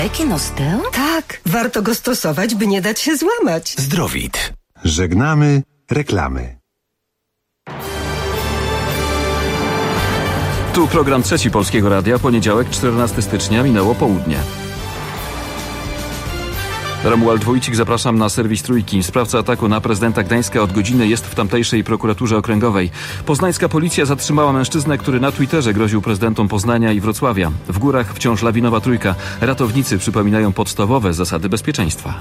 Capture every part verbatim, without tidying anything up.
Ekinosteo? Tak, warto go stosować, by nie dać się złamać. Zdrowit. Żegnamy reklamy. Tu program Trzeci Polskiego Radia, poniedziałek, czternastego stycznia, minęło południe. Romuald Wójcik, zapraszam na serwis Trójki. Sprawca ataku na prezydenta Gdańska od godziny jest w tamtejszej prokuraturze okręgowej. Poznańska policja zatrzymała mężczyznę, który na Twitterze groził prezydentom Poznania i Wrocławia. W górach wciąż lawinowa trójka. Ratownicy przypominają podstawowe zasady bezpieczeństwa.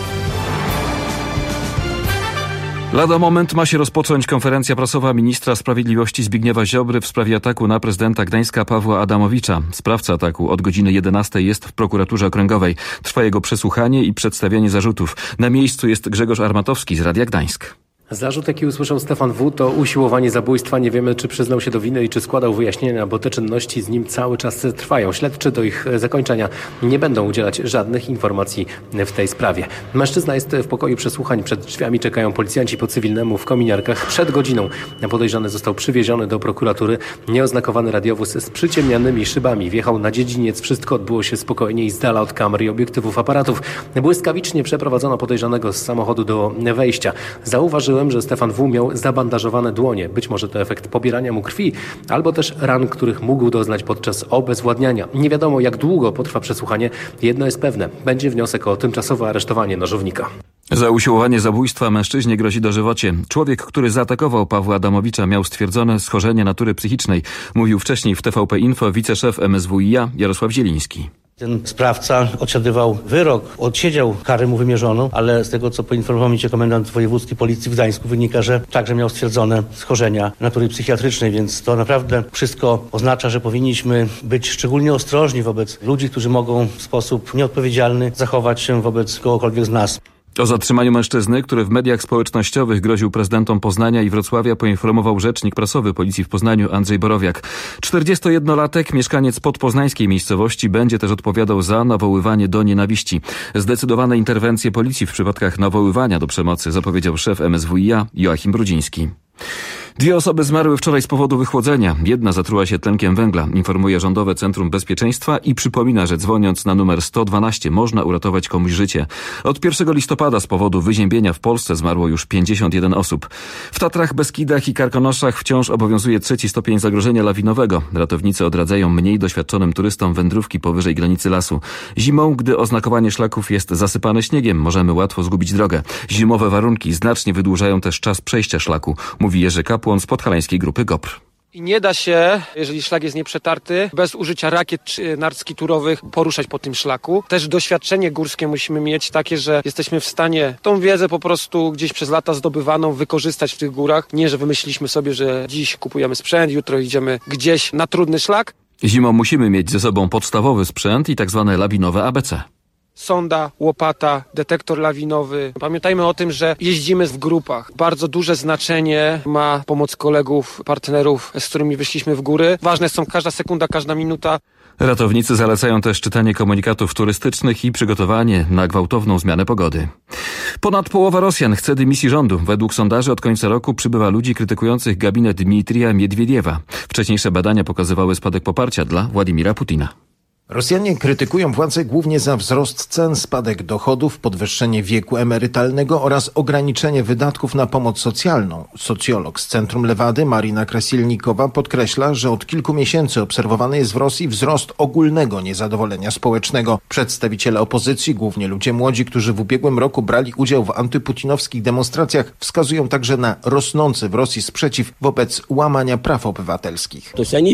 Lada moment ma się rozpocząć konferencja prasowa ministra sprawiedliwości Zbigniewa Ziobry w sprawie ataku na prezydenta Gdańska Pawła Adamowicza. Sprawca ataku od godziny jedenastej jest w prokuraturze okręgowej. Trwa jego przesłuchanie i przedstawianie zarzutów. Na miejscu jest Grzegorz Armatowski z Radia Gdańsk. Zarzut, jaki usłyszał Stefan W., to usiłowanie zabójstwa. Nie wiemy, czy przyznał się do winy i czy składał wyjaśnienia, bo te czynności z nim cały czas trwają. Śledczy do ich zakończenia nie będą udzielać żadnych informacji w tej sprawie. Mężczyzna jest w pokoju przesłuchań. Przed drzwiami czekają policjanci po cywilnemu w kominiarkach. Przed godziną podejrzany został przywieziony do prokuratury. Nieoznakowany radiowóz z przyciemnianymi szybami wjechał na dziedziniec. Wszystko odbyło się spokojnie i z dala od kamer i obiektywów aparatów. Błyskawicznie przeprowadzono podejrzanego z samochodu do wejścia. Zauważył, że Stefan W. miał zabandażowane dłonie. Być może to efekt pobierania mu krwi, albo też ran, których mógł doznać podczas obezwładniania. Nie wiadomo, jak długo potrwa przesłuchanie. Jedno jest pewne. Będzie wniosek o tymczasowe aresztowanie nożownika. Za usiłowanie zabójstwa mężczyźnie grozi dożywocie. Człowiek, który zaatakował Pawła Adamowicza, miał stwierdzone schorzenie natury psychicznej. Mówił wcześniej w T V P Info wiceszef M S W i a Jarosław Zieliński. Ten sprawca odsiadywał wyrok, odsiedział karę mu wymierzoną, ale z tego, co poinformował mnie komendant wojewódzki policji w Gdańsku, wynika, że także miał stwierdzone schorzenia natury psychiatrycznej, więc to naprawdę wszystko oznacza, że powinniśmy być szczególnie ostrożni wobec ludzi, którzy mogą w sposób nieodpowiedzialny zachować się wobec kogokolwiek z nas. O zatrzymaniu mężczyzny, który w mediach społecznościowych groził prezydentom Poznania i Wrocławia, poinformował rzecznik prasowy Policji w Poznaniu Andrzej Borowiak. czterdziestojednolatek, mieszkaniec podpoznańskiej miejscowości, będzie też odpowiadał za nawoływanie do nienawiści. Zdecydowane interwencje policji w przypadkach nawoływania do przemocy zapowiedział szef M S W i a Joachim Brudziński. Dwie osoby zmarły wczoraj z powodu wychłodzenia. Jedna zatruła się tlenkiem węgla, informuje Rządowe Centrum Bezpieczeństwa i przypomina, że dzwoniąc na numer sto dwanaście można uratować komuś życie. Od pierwszego listopada z powodu wyziębienia w Polsce zmarło już pięćdziesiąt jeden osób. W Tatrach, Beskidach i Karkonoszach wciąż obowiązuje trzeci stopień zagrożenia lawinowego. Ratownicy odradzają mniej doświadczonym turystom wędrówki powyżej granicy lasu. Zimą, gdy oznakowanie szlaków jest zasypane śniegiem, możemy łatwo zgubić drogę. Zimowe warunki znacznie wydłużają też czas przejścia szlaku, mówi Jerzy Kapłon z podhalańskiej grupy G O P R. I nie da się, jeżeli szlak jest nieprzetarty, bez użycia rakiet czy nartski turowych poruszać po tym szlaku. Też doświadczenie górskie musimy mieć takie, że jesteśmy w stanie tą wiedzę po prostu gdzieś przez lata zdobywaną wykorzystać w tych górach. Nie, że wymyśliliśmy sobie, że dziś kupujemy sprzęt, jutro idziemy gdzieś na trudny szlak. Zimą musimy mieć ze sobą podstawowy sprzęt i tak zwane lawinowe A B C. Sonda, łopata, detektor lawinowy. Pamiętajmy o tym, że jeździmy w grupach. Bardzo duże znaczenie ma pomoc kolegów, partnerów, z którymi wyszliśmy w góry. Ważne są każda sekunda, każda minuta. Ratownicy zalecają też czytanie komunikatów turystycznych i przygotowanie na gwałtowną zmianę pogody. Ponad połowa Rosjan chce dymisji rządu. Według sondaży od końca roku przybywa ludzi krytykujących gabinet Dmitrija Miedwiediewa. Wcześniejsze badania pokazywały spadek poparcia dla Władimira Putina. Rosjanie krytykują władzę głównie za wzrost cen, spadek dochodów, podwyższenie wieku emerytalnego oraz ograniczenie wydatków na pomoc socjalną. Socjolog z Centrum Lewady Marina Krasilnikowa podkreśla, że od kilku miesięcy obserwowany jest w Rosji wzrost ogólnego niezadowolenia społecznego. Przedstawiciele opozycji, głównie ludzie młodzi, którzy w ubiegłym roku brali udział w antyputinowskich demonstracjach, wskazują także na rosnący w Rosji sprzeciw wobec łamania praw obywatelskich.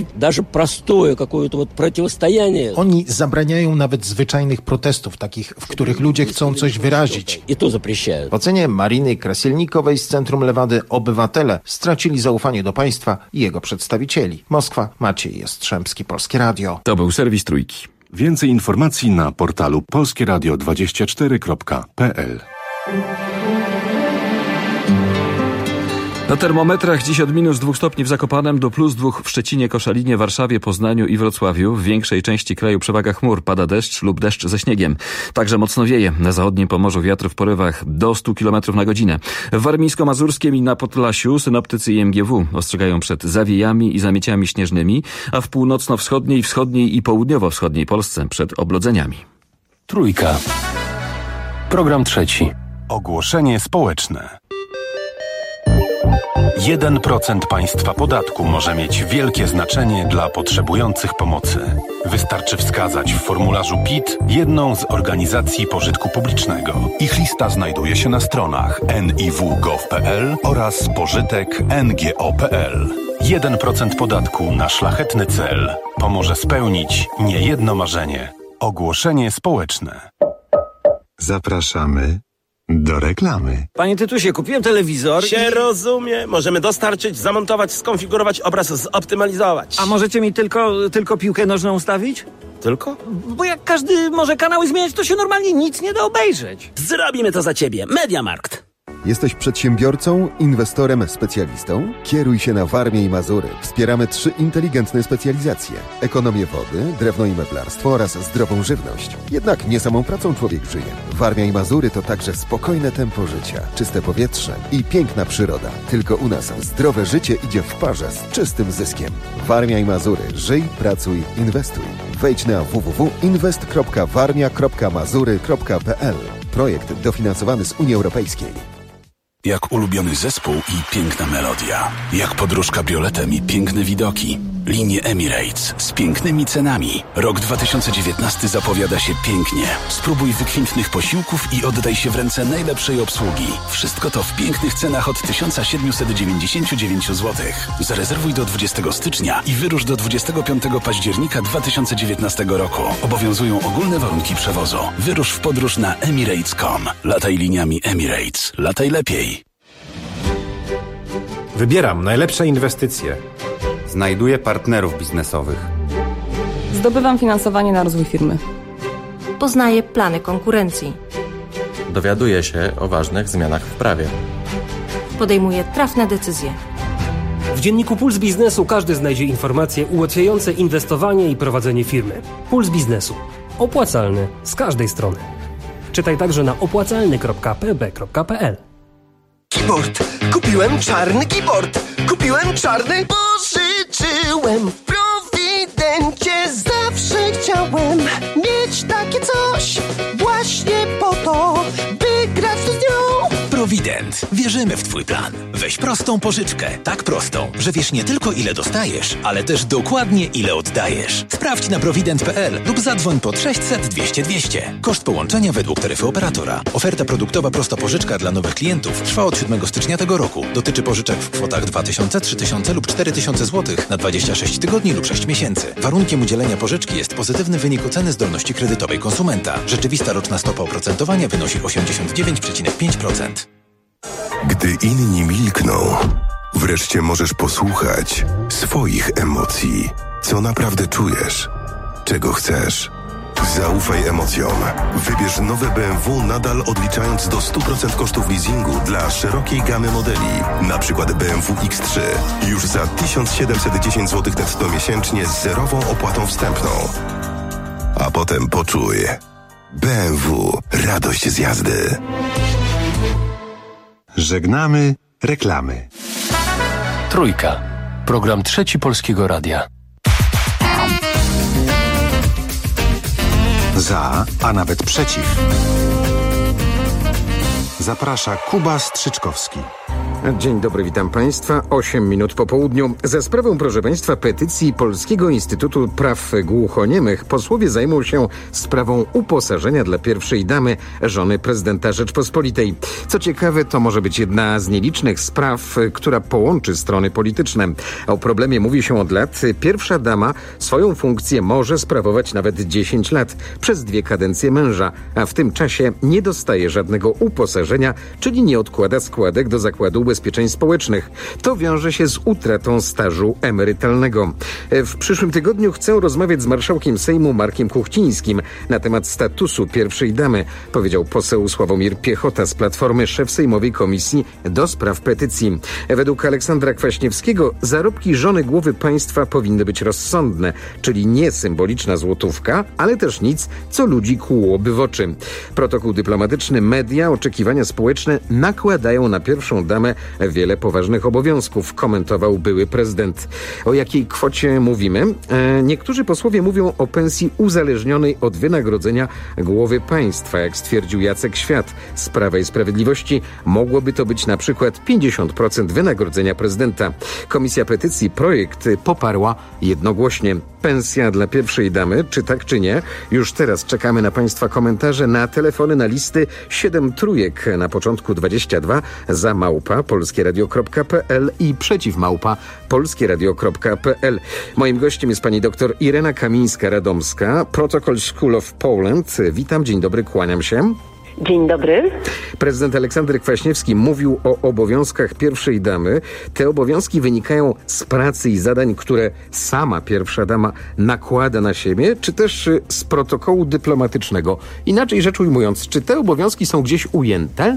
Oni zabraniają nawet zwyczajnych protestów, takich, w których ludzie chcą coś wyrazić. W ocenie Mariny Krasilnikowej z Centrum Lewady obywatele stracili zaufanie do państwa i jego przedstawicieli. Moskwa, Maciej Jastrzębski, Polskie Radio. To był serwis Trójki. Więcej informacji na portalu polskie radio dwadzieścia cztery kropka p l. Na termometrach dziś od minus dwóch stopni w Zakopanem do plus dwóch w Szczecinie, Koszalinie, Warszawie, Poznaniu i Wrocławiu. W większej części kraju przewaga chmur, pada deszcz lub deszcz ze śniegiem. Także mocno wieje. Na zachodnim Pomorzu wiatr w porywach do stu kilometrów na godzinę. W Warmińsko-Mazurskiem i na Podlasiu synoptycy i M G W ostrzegają przed zawiejami i zamieciami śnieżnymi, a w północno-wschodniej, wschodniej i południowo-wschodniej Polsce przed oblodzeniami. Trójka. Program trzeci. Ogłoszenie społeczne. jeden procent państwa podatku może mieć wielkie znaczenie dla potrzebujących pomocy. Wystarczy wskazać w formularzu P I T jedną z organizacji pożytku publicznego. Ich lista znajduje się na stronach en i w kropka gov kropka pe el oraz pożytek kropka en ge o kropka pe el. jeden procent podatku na szlachetny cel pomoże spełnić niejedno marzenie. Ogłoszenie społeczne. Zapraszamy do reklamy. Panie Tytusie, kupiłem telewizor Się i... rozumie. Możemy dostarczyć, zamontować, skonfigurować, obraz zoptymalizować. A możecie mi tylko, tylko piłkę nożną ustawić? Tylko? Bo jak każdy może kanały zmieniać, to się normalnie nic nie da obejrzeć. Zrobimy to za ciebie. Mediamarkt. Jesteś przedsiębiorcą, inwestorem, specjalistą? Kieruj się na Warmię i Mazury. Wspieramy trzy inteligentne specjalizacje. Ekonomię wody, drewno i meblarstwo oraz zdrową żywność. Jednak nie samą pracą człowiek żyje. Warmia i Mazury to także spokojne tempo życia, czyste powietrze i piękna przyroda. Tylko u nas zdrowe życie idzie w parze z czystym zyskiem. Warmia i Mazury. Żyj, pracuj, inwestuj. Wejdź na w w w kropka inwest kropka warmia kropka mazury kropka pe el. Projekt dofinansowany z Unii Europejskiej. Jak ulubiony zespół i piękna melodia. Jak podróż kabrioletem i piękne widoki. Linie Emirates z pięknymi cenami. Rok dwa tysiące dziewiętnasty zapowiada się pięknie. Spróbuj wykwintnych posiłków i oddaj się w ręce najlepszej obsługi. Wszystko to w pięknych cenach od tysiąc siedemset dziewięćdziesiąt dziewięć złotych. Zarezerwuj do dwudziestego stycznia i wyrusz do dwudziestego piątego października dwa tysiące dziewiętnastego roku. Obowiązują ogólne warunki przewozu. Wyrusz w podróż na emirates kropka com. Lataj liniami Emirates. Lataj lepiej. Wybieram najlepsze inwestycje. Znajduję partnerów biznesowych. Zdobywam finansowanie na rozwój firmy. Poznaję plany konkurencji. Dowiaduję się o ważnych zmianach w prawie. Podejmuję trafne decyzje. W dzienniku Puls Biznesu każdy znajdzie informacje ułatwiające inwestowanie i prowadzenie firmy. Puls Biznesu. Opłacalny z każdej strony. Czytaj także na opłacalny kropka p b kropka pe el. Keyboard! Kupiłem czarny keyboard! Kupiłem czarny! Pożyczyłem w Prowidencie! Zawsze chciałem mieć takie coś właśnie po to, by grać z nią! Prowident. Wierzymy w Twój plan. Weź prostą pożyczkę. Tak prostą, że wiesz nie tylko ile dostajesz, ale też dokładnie ile oddajesz. Sprawdź na prowident kropka pe el lub zadzwoń pod sześćset dwieście dwieście. Koszt połączenia według taryfy operatora. Oferta produktowa prosta pożyczka dla nowych klientów trwa od siódmego stycznia tego roku. Dotyczy pożyczek w kwotach dwa tysiące, trzy tysiące lub cztery tysiące złotych na dwadzieścia sześć tygodni lub sześć miesięcy. Warunkiem udzielenia pożyczki jest pozytywny wynik oceny zdolności kredytowej konsumenta. Rzeczywista roczna stopa oprocentowania wynosi osiemdziesiąt dziewięć przecinek pięć procent. Gdy inni milkną, wreszcie możesz posłuchać swoich emocji. Co naprawdę czujesz? Czego chcesz? Zaufaj emocjom. Wybierz nowe B M W nadal odliczając do stu procent kosztów leasingu dla szerokiej gamy modeli. Na przykład B M W X trzy. Już za tysiąc siedemset dziesięć złotych netto miesięcznie z zerową opłatą wstępną. A potem poczuj. B M W. Radość z jazdy. Żegnamy reklamy. Trójka. Program trzeci Polskiego Radia. Za, a nawet przeciw. Zaprasza Kuba Strzyczkowski. Dzień dobry, witam Państwa. osiem minut po południu. Za sprawą, proszę Państwa, petycji Polskiego Instytutu Praw Głuchoniemych posłowie zajmą się sprawą uposażenia dla pierwszej damy, żony prezydenta Rzeczpospolitej. Co ciekawe, to może być jedna z nielicznych spraw, która połączy strony polityczne. O problemie mówi się od lat. Pierwsza dama swoją funkcję może sprawować nawet dziesięć lat, przez dwie kadencje męża, a w tym czasie nie dostaje żadnego uposażenia, czyli nie odkłada składek do Zakładu Ubezpieczeń Społecznych. To wiąże się z utratą stażu emerytalnego. W przyszłym tygodniu chcę rozmawiać z marszałkiem Sejmu Markiem Kuchcińskim na temat statusu pierwszej damy, powiedział poseł Sławomir Piechota z Platformy, szef Sejmowej Komisji do Spraw Petycji. Według Aleksandra Kwaśniewskiego zarobki żony głowy państwa powinny być rozsądne, czyli nie symboliczna złotówka, ale też nic, co ludzi kłułoby w oczy. Protokół dyplomatyczny, media, oczekiwania społeczne nakładają na pierwszą damę wiele poważnych obowiązków, komentował były prezydent. O jakiej kwocie mówimy? E, niektórzy posłowie mówią o pensji uzależnionej od wynagrodzenia głowy państwa. Jak stwierdził Jacek Świat z Prawa i Sprawiedliwości, mogłoby to być na przykład pięćdziesiąt procent wynagrodzenia prezydenta. Komisja Petycji projekt poparła jednogłośnie. Pensja dla pierwszej damy, czy tak, czy nie? Już teraz czekamy na Państwa komentarze, na telefony, na listy siedem trójek na początku dwadzieścia dwa za małpa polskieradio kropka p l i przeciw małpa polskieradio kropka p l. Moim gościem jest pani doktor Irena Kamińska-Radomska, Protocol School of Poland. Witam, dzień dobry, kłaniam się. Dzień dobry. Prezydent Aleksander Kwaśniewski mówił o obowiązkach pierwszej damy. Te obowiązki wynikają z pracy i zadań, które sama pierwsza dama nakłada na siebie, czy też z protokołu dyplomatycznego. Inaczej rzecz ujmując, czy te obowiązki są gdzieś ujęte?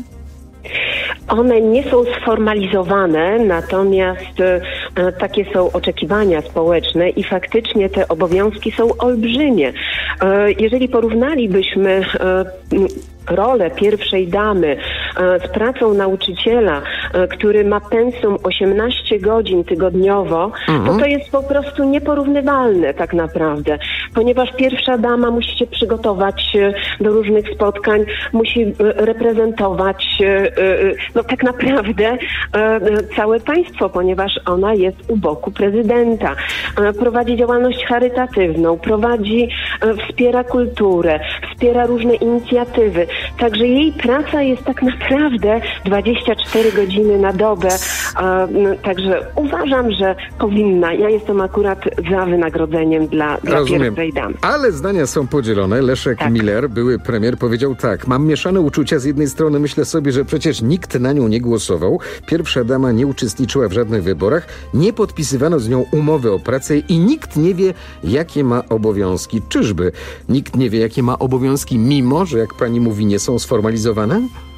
One nie są sformalizowane, natomiast e, takie są oczekiwania społeczne i faktycznie te obowiązki są olbrzymie. E, jeżeli porównalibyśmy e, rolę pierwszej damy e, z pracą nauczyciela, e, który ma pensum osiemnaście godzin tygodniowo, mhm. to to jest po prostu nieporównywalne tak naprawdę, ponieważ pierwsza dama musi się przygotować e, do różnych spotkań, musi e, reprezentować e, e, no tak naprawdę e, całe państwo, ponieważ ona jest u boku prezydenta. E, prowadzi działalność charytatywną, prowadzi, e, wspiera kulturę, wspiera różne inicjatywy. Także jej praca jest tak naprawdę dwadzieścia cztery godziny na dobę. E, także uważam, że powinna. Ja jestem akurat za wynagrodzeniem dla, dla pierwszej damy. Ale zdania są podzielone. Leszek tak. Miller, były premier, powiedział tak. Mam mieszane uczucia. Z jednej strony myślę sobie, że przecież nikt na nią nie głosował. Pierwsza dama nie uczestniczyła w żadnych wyborach. Nie podpisywano z nią umowy o pracę i nikt nie wie, jakie ma obowiązki. Czyżby nikt nie wie, jakie ma obowiązki, mimo że, jak pani mówi, nie są sformalizowane?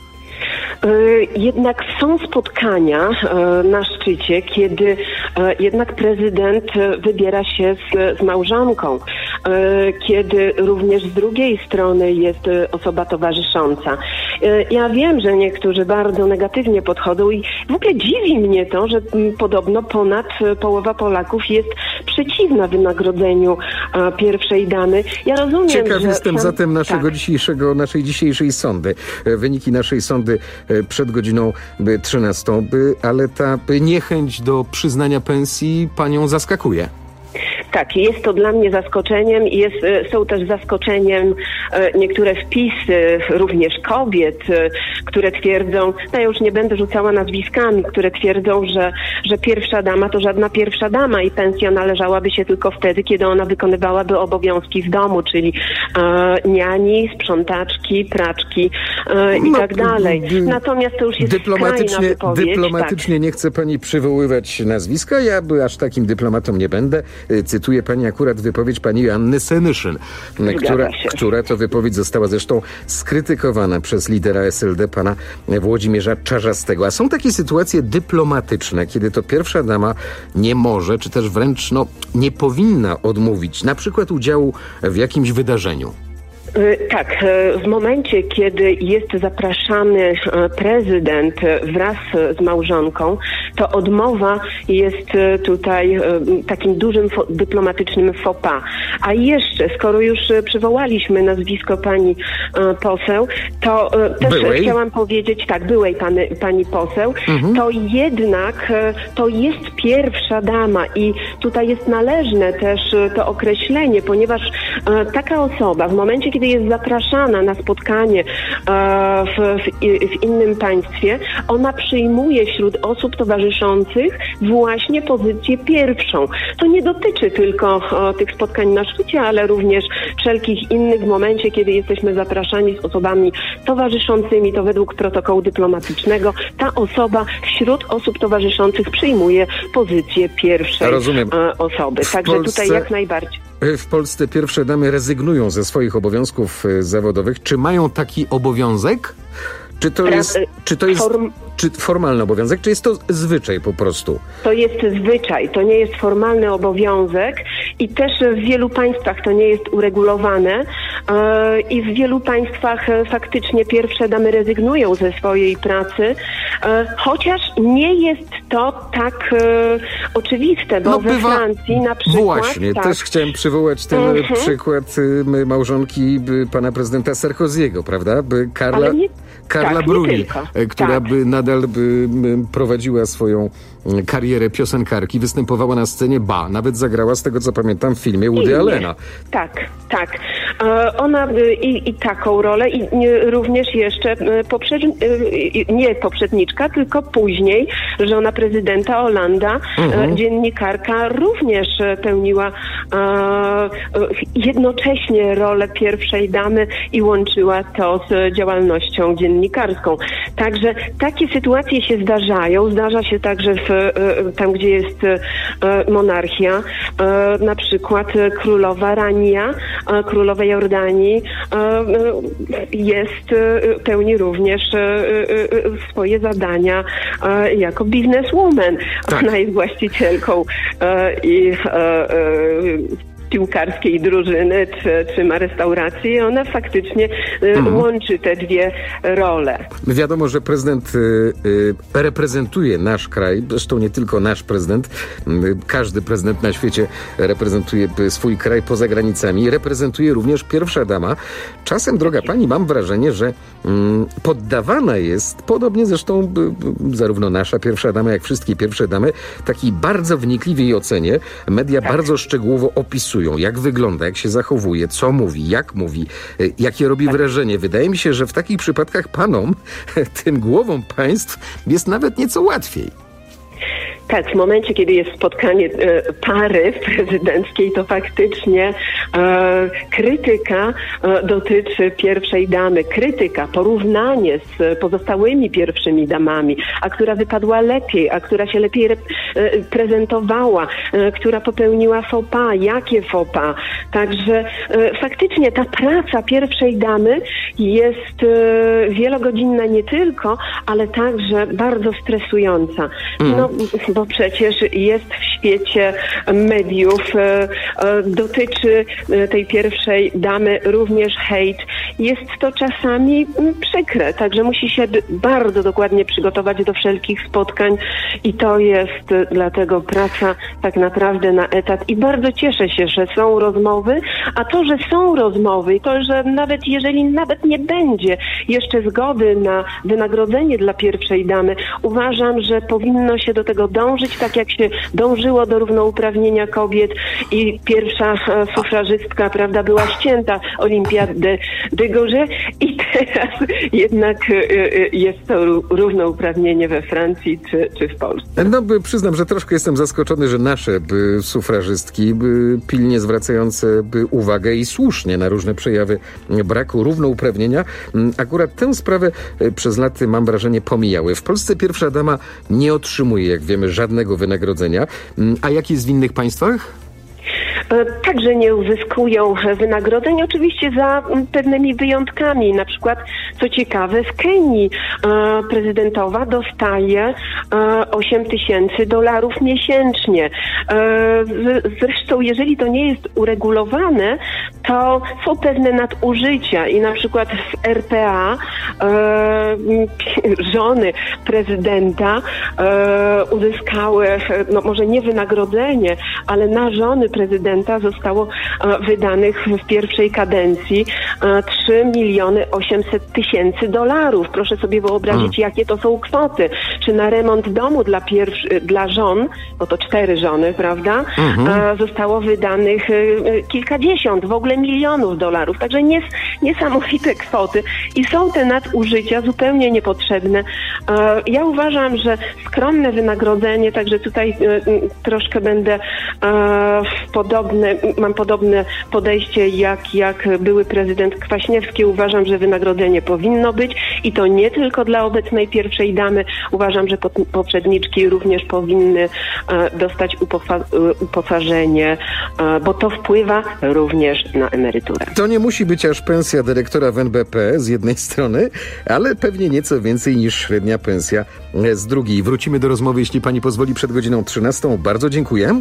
Jednak są spotkania na szczycie, kiedy jednak prezydent wybiera się z, z małżonką, kiedy również z drugiej strony jest osoba towarzysząca. Ja wiem, że niektórzy bardzo negatywnie podchodzą i w ogóle dziwi mnie to, że podobno ponad połowa Polaków jest przeciwna wynagrodzeniu pierwszej damy. Ja rozumiem, Ciekaw że jestem sam... zatem naszego tak. dzisiejszego, naszej dzisiejszej sądy. Wyniki naszej sądy przed godziną trzynastą, ale ta niechęć do przyznania pensji panią zaskakuje. Tak, jest to dla mnie zaskoczeniem i jest, są też zaskoczeniem e, niektóre wpisy, również kobiet, e, które twierdzą, no ja już nie będę rzucała nazwiskami, które twierdzą, że, że pierwsza dama to żadna pierwsza dama i pensja należałaby się tylko wtedy, kiedy ona wykonywałaby obowiązki w domu, czyli e, niani, sprzątaczki, praczki e, i no, tak dalej. Natomiast to już jest dyplomatycznie, wypowiedź. Dyplomatycznie tak. Nie chcę pani przywoływać nazwiska, ja by aż takim dyplomatą nie będę. Cytuję pani akurat wypowiedź pani Joanny Senyszyn, która, która to wypowiedź została zresztą skrytykowana przez lidera S L D, pana Włodzimierza Czarzastego. A są takie sytuacje dyplomatyczne, kiedy to pierwsza dama nie może, czy też wręcz no, nie powinna odmówić na przykład udziału w jakimś wydarzeniu. Tak, w momencie, kiedy jest zapraszany prezydent wraz z małżonką, to odmowa jest tutaj takim dużym fo- dyplomatycznym faux pas. A jeszcze, skoro już przywołaliśmy nazwisko pani poseł, to też byłej. chciałam powiedzieć, tak, byłej pani, pani poseł, mhm. to jednak to jest pierwsza dama i tutaj jest należne też to określenie, ponieważ taka osoba w momencie, kiedy jest zapraszana na spotkanie e, w, w, w innym państwie, ona przyjmuje wśród osób towarzyszących właśnie pozycję pierwszą. To nie dotyczy tylko e, tych spotkań na szczycie, ale również wszelkich innych w momencie, kiedy jesteśmy zapraszani z osobami towarzyszącymi, to według protokołu dyplomatycznego ta osoba wśród osób towarzyszących przyjmuje pozycję pierwszej e, osoby. W Także Polsce... tutaj jak najbardziej. W Polsce pierwsze damy rezygnują ze swoich obowiązków zawodowych. Czy mają taki obowiązek? Czy to jest, czy to jest Form... czy formalny obowiązek, czy jest to zwyczaj po prostu? To jest zwyczaj, to nie jest formalny obowiązek i też w wielu państwach to nie jest uregulowane. i w wielu państwach faktycznie pierwsze damy rezygnują ze swojej pracy, chociaż nie jest to tak oczywiste, bo no, we bywa... Francji na przykład... Właśnie, tak. też chciałem przywołać ten mhm. przykład y, małżonki y, pana prezydenta Sarkozy'ego, prawda? By Karla, nie... Karla tak, Bruni, która tak. by nadal by prowadziła swoją karierę piosenkarki, występowała na scenie, ba, nawet zagrała, z tego co pamiętam, w filmie Woody Allena. Tak, tak. Ona i, i taką rolę, i również jeszcze poprzedz, nie poprzedniczka, tylko później żona prezydenta Hollanda, mhm. dziennikarka, również pełniła jednocześnie rolę pierwszej damy i łączyła to z działalnością dziennikarską. Także takie sytuacje się zdarzają. Zdarza się także w tam, gdzie jest monarchia, na przykład królowa Rania, królowa Jordanii jest, pełni również swoje zadania jako bizneswoman. Tak. Ona jest właścicielką i piłkarskiej drużyny, czy, czy ma restaurację i ona faktycznie mhm. łączy te dwie role. Wiadomo, że prezydent y, y, reprezentuje nasz kraj, zresztą nie tylko nasz prezydent, y, każdy prezydent na świecie reprezentuje swój kraj poza granicami, reprezentuje również pierwsza dama. Czasem, droga pani, mam wrażenie, że y, poddawana jest, podobnie zresztą y, y, zarówno nasza pierwsza dama, jak wszystkie pierwsze damy, takiej bardzo wnikliwej ocenie. Media tak. bardzo szczegółowo opisują, jak wygląda, jak się zachowuje, co mówi, jak mówi, jakie robi wrażenie. Wydaje mi się, że w takich przypadkach panom, tym głowom państw, jest nawet nieco łatwiej. Tak, w momencie, kiedy jest spotkanie e, pary prezydenckiej, to faktycznie e, krytyka e, dotyczy pierwszej damy. Krytyka, porównanie z pozostałymi pierwszymi damami, a która wypadła lepiej, a która się lepiej rep- e, prezentowała, e, która popełniła faux pas, jakie faux pas. Także e, faktycznie ta praca pierwszej damy jest e, wielogodzinna nie tylko, ale także bardzo stresująca. Mm. No, bo przecież jest w świecie mediów, e, e, dotyczy tej pierwszej damy również hejt. Jest to czasami przykre, także musi się bardzo dokładnie przygotować do wszelkich spotkań i to jest dlatego praca tak naprawdę na etat i bardzo cieszę się, że są rozmowy, a to, że są rozmowy i to, że nawet jeżeli nawet nie będzie jeszcze zgody na wynagrodzenie dla pierwszej damy, uważam, że powinno się do tego dążyć, tak jak się dążyło do równouprawnienia kobiet i pierwsza e, sufrażystka, prawda, była ścięta Olimpiadę de Gaulle i teraz jednak e, e, jest to równouprawnienie we Francji czy, czy w Polsce. No, by, przyznam, że troszkę jestem zaskoczony, że nasze by, sufrażystki by, pilnie zwracające by uwagę i słusznie na różne przejawy braku równouprawnienia, akurat tę sprawę przez lata, mam wrażenie, pomijały. W Polsce pierwsza dama nie otrzymuje, jak wiemy, żadnego wynagrodzenia. A jak jest w innych państwach? Także nie uzyskują wynagrodzeń, oczywiście za pewnymi wyjątkami. Na przykład, co ciekawe, w Kenii e, prezydentowa dostaje e, osiem tysięcy dolarów miesięcznie. E, zresztą, jeżeli to nie jest uregulowane, to są pewne nadużycia i na przykład w R P A e, żony prezydenta e, uzyskały, no może nie wynagrodzenie, ale na żony prezydenta zostało e, wydanych w pierwszej kadencji e, trzy miliony osiemset tysięcy dolarów. Proszę sobie wyobrazić, hmm. jakie to są kwoty. Czy na remont domu dla, pierwszy, dla żon, bo to cztery żony, prawda, hmm. e, zostało wydanych e, kilkadziesiąt, w ogóle milionów dolarów. Także nies, niesamowite kwoty. I są te nadużycia zupełnie niepotrzebne. E, ja uważam, że skromne wynagrodzenie, także tutaj e, troszkę będę e, podobny mam podobne podejście jak, jak były prezydent Kwaśniewski. Uważam, że wynagrodzenie powinno być i to nie tylko dla obecnej pierwszej damy. Uważam, że poprzedniczki również powinny e, dostać upofa- uposażenie, e, bo to wpływa również na emeryturę. To nie musi być aż pensja dyrektora w N B P z jednej strony, ale pewnie nieco więcej niż średnia pensja z drugiej. Wrócimy do rozmowy, jeśli pani pozwoli, przed godziną trzynastą. Bardzo dziękuję.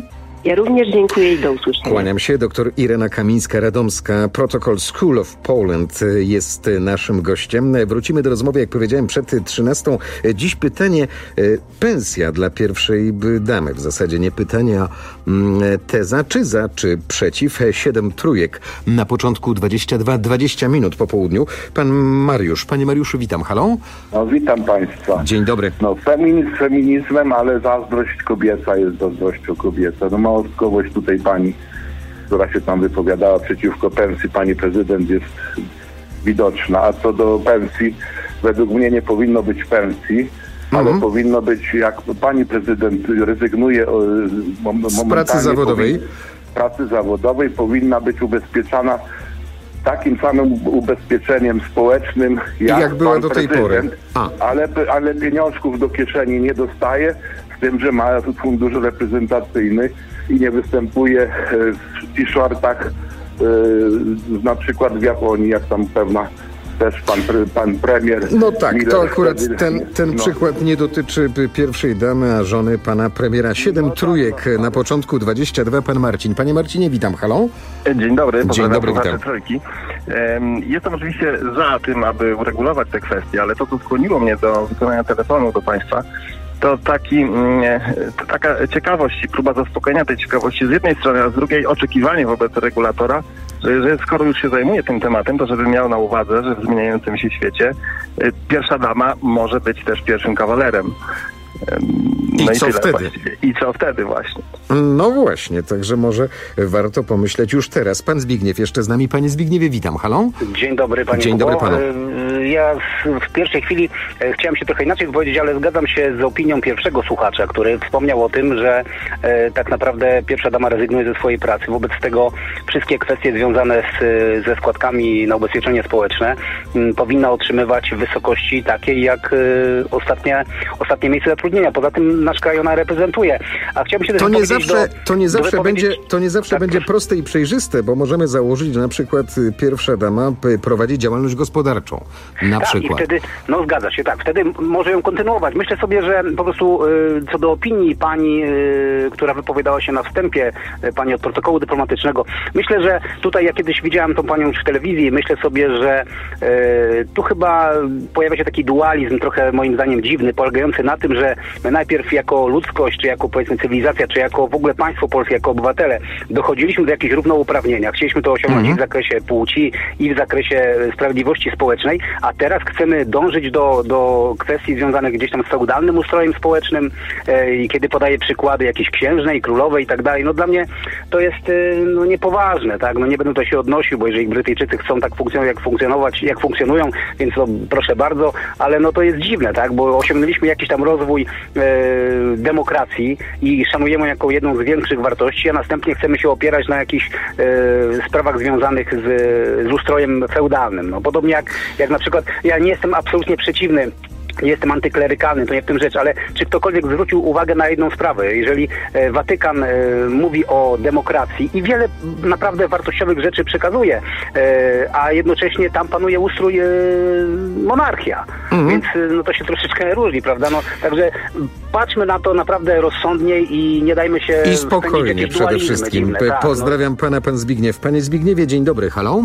Ja również dziękuję i do usłyszenia. Kłaniam się. Doktor Irena Kamińska-Radomska, Protocol School of Poland jest naszym gościem. Wrócimy do rozmowy, jak powiedziałem, przed trzynastą. Dziś pytanie, pensja dla pierwszej damy. W zasadzie nie pytanie, a teza, czy za, czy przeciw. Siedem trójek na początku dwadzieścia dwa dwadzieścia minut po południu. Pan Mariusz. Panie Mariuszu, witam. Halo? No, witam państwa. Dzień dobry. No, feminizm feminizmem, ale zazdrość kobieca jest zazdrością kobieca. No, małostkowość tutaj pani, która się tam wypowiadała przeciwko pensji, pani prezydent, jest widoczna. A co do pensji, według mnie nie powinno być pensji, ale mhm. powinno być, jak pani prezydent rezygnuje momentalnie z pracy zawodowej. Powin, pracy zawodowej powinna być ubezpieczana takim samym ubezpieczeniem społecznym, jak, jak była do tej pory. Ale, ale pieniążków do kieszeni nie dostaje, z tym, że ma fundusz reprezentacyjny i nie występuje w t-shirtach yy, na przykład w Japonii, jak tam pewna też pan, pan premier. No tak, Miller to akurat wtedy, ten, ten no. przykład nie dotyczy pierwszej damy, a żony pana premiera. Siedem trójek na początku dwadzieścia dwa. Pan Marcin. Panie Marcinie, witam. Halo? Dzień dobry. Dzień dobry, witam. Trójki. Jestem oczywiście za tym, aby uregulować te kwestie, ale to, co skłoniło mnie do wykonania telefonu do państwa, to taki, to taka ciekawość i próba zaspokojenia tej ciekawości z jednej strony, a z drugiej oczekiwanie wobec regulatora, że, że skoro już się zajmuje tym tematem, to żeby miał na uwadze, że w zmieniającym się świecie pierwsza dama może być też pierwszym kawalerem. No I, I co wtedy? Właściwie. I co wtedy właśnie? No właśnie, także może warto pomyśleć już teraz. Pan Zbigniew jeszcze z nami. Panie Zbigniewie, witam. Halo? Dzień dobry, panie Dzień dobry panu. Ja w pierwszej chwili chciałem się trochę inaczej powiedzieć, ale zgadzam się z opinią pierwszego słuchacza, który wspomniał o tym, że e, tak naprawdę pierwsza dama rezygnuje ze swojej pracy. Wobec tego wszystkie kwestie związane z, ze składkami na ubezpieczenie społeczne m, powinna otrzymywać w wysokości takiej jak e, ostatnie, ostatnie miejsce zatrudnienia. Poza tym nasz kraj ona reprezentuje. A chciałbym się też to nie zawsze, do, to nie zawsze będzie, to nie zawsze tak, będzie proste i przejrzyste, bo możemy założyć, że na przykład pierwsza dama prowadzi działalność gospodarczą. Na tak, przykład. I wtedy, no zgadza się, tak, wtedy może ją kontynuować. Myślę sobie, że po prostu y, co do opinii pani, y, która wypowiadała się na wstępie, y, pani od protokołu dyplomatycznego, myślę, że tutaj ja kiedyś widziałem tą panią już w telewizji, myślę sobie, że y, tu chyba pojawia się taki dualizm trochę moim zdaniem dziwny, polegający na tym, że my najpierw jako ludzkość, czy jako powiedzmy cywilizacja, czy jako w ogóle państwo polskie, jako obywatele dochodziliśmy do jakichś równouprawnienia. Chcieliśmy to osiągnąć mm-hmm. i w zakresie płci, i w zakresie sprawiedliwości społecznej, a teraz chcemy dążyć do, do kwestii związanych gdzieś tam z feudalnym ustrojem społecznym e, i kiedy podaję przykłady jakieś księżnej, królowej i tak dalej, no dla mnie to jest e, no, niepoważne, tak, no nie będę to się odnosił, bo jeżeli Brytyjczycy chcą tak funkcjonować, jak funkcjonować, jak funkcjonują, więc no proszę bardzo, ale no to jest dziwne, tak, bo osiągnęliśmy jakiś tam rozwój e, demokracji i szanujemy jako jedną z większych wartości, a następnie chcemy się opierać na jakichś e, sprawach związanych z, z ustrojem feudalnym, no podobnie jak, jak na przykład ja nie jestem absolutnie przeciwny, nie jestem antyklerykalny, to nie w tym rzecz, ale czy ktokolwiek zwrócił uwagę na jedną sprawę? Jeżeli e, Watykan e, mówi o demokracji i wiele naprawdę wartościowych rzeczy przekazuje, e, a jednocześnie tam panuje ustrój e, monarchia, mhm. więc e, no to się troszeczkę różni, prawda? No, także patrzmy na to naprawdę rozsądnie i nie dajmy się... I spokojnie przede wszystkim. Dziwne, tak, Pozdrawiam no. pana, pan Zbigniew. Panie Zbigniewie, dzień dobry, halo?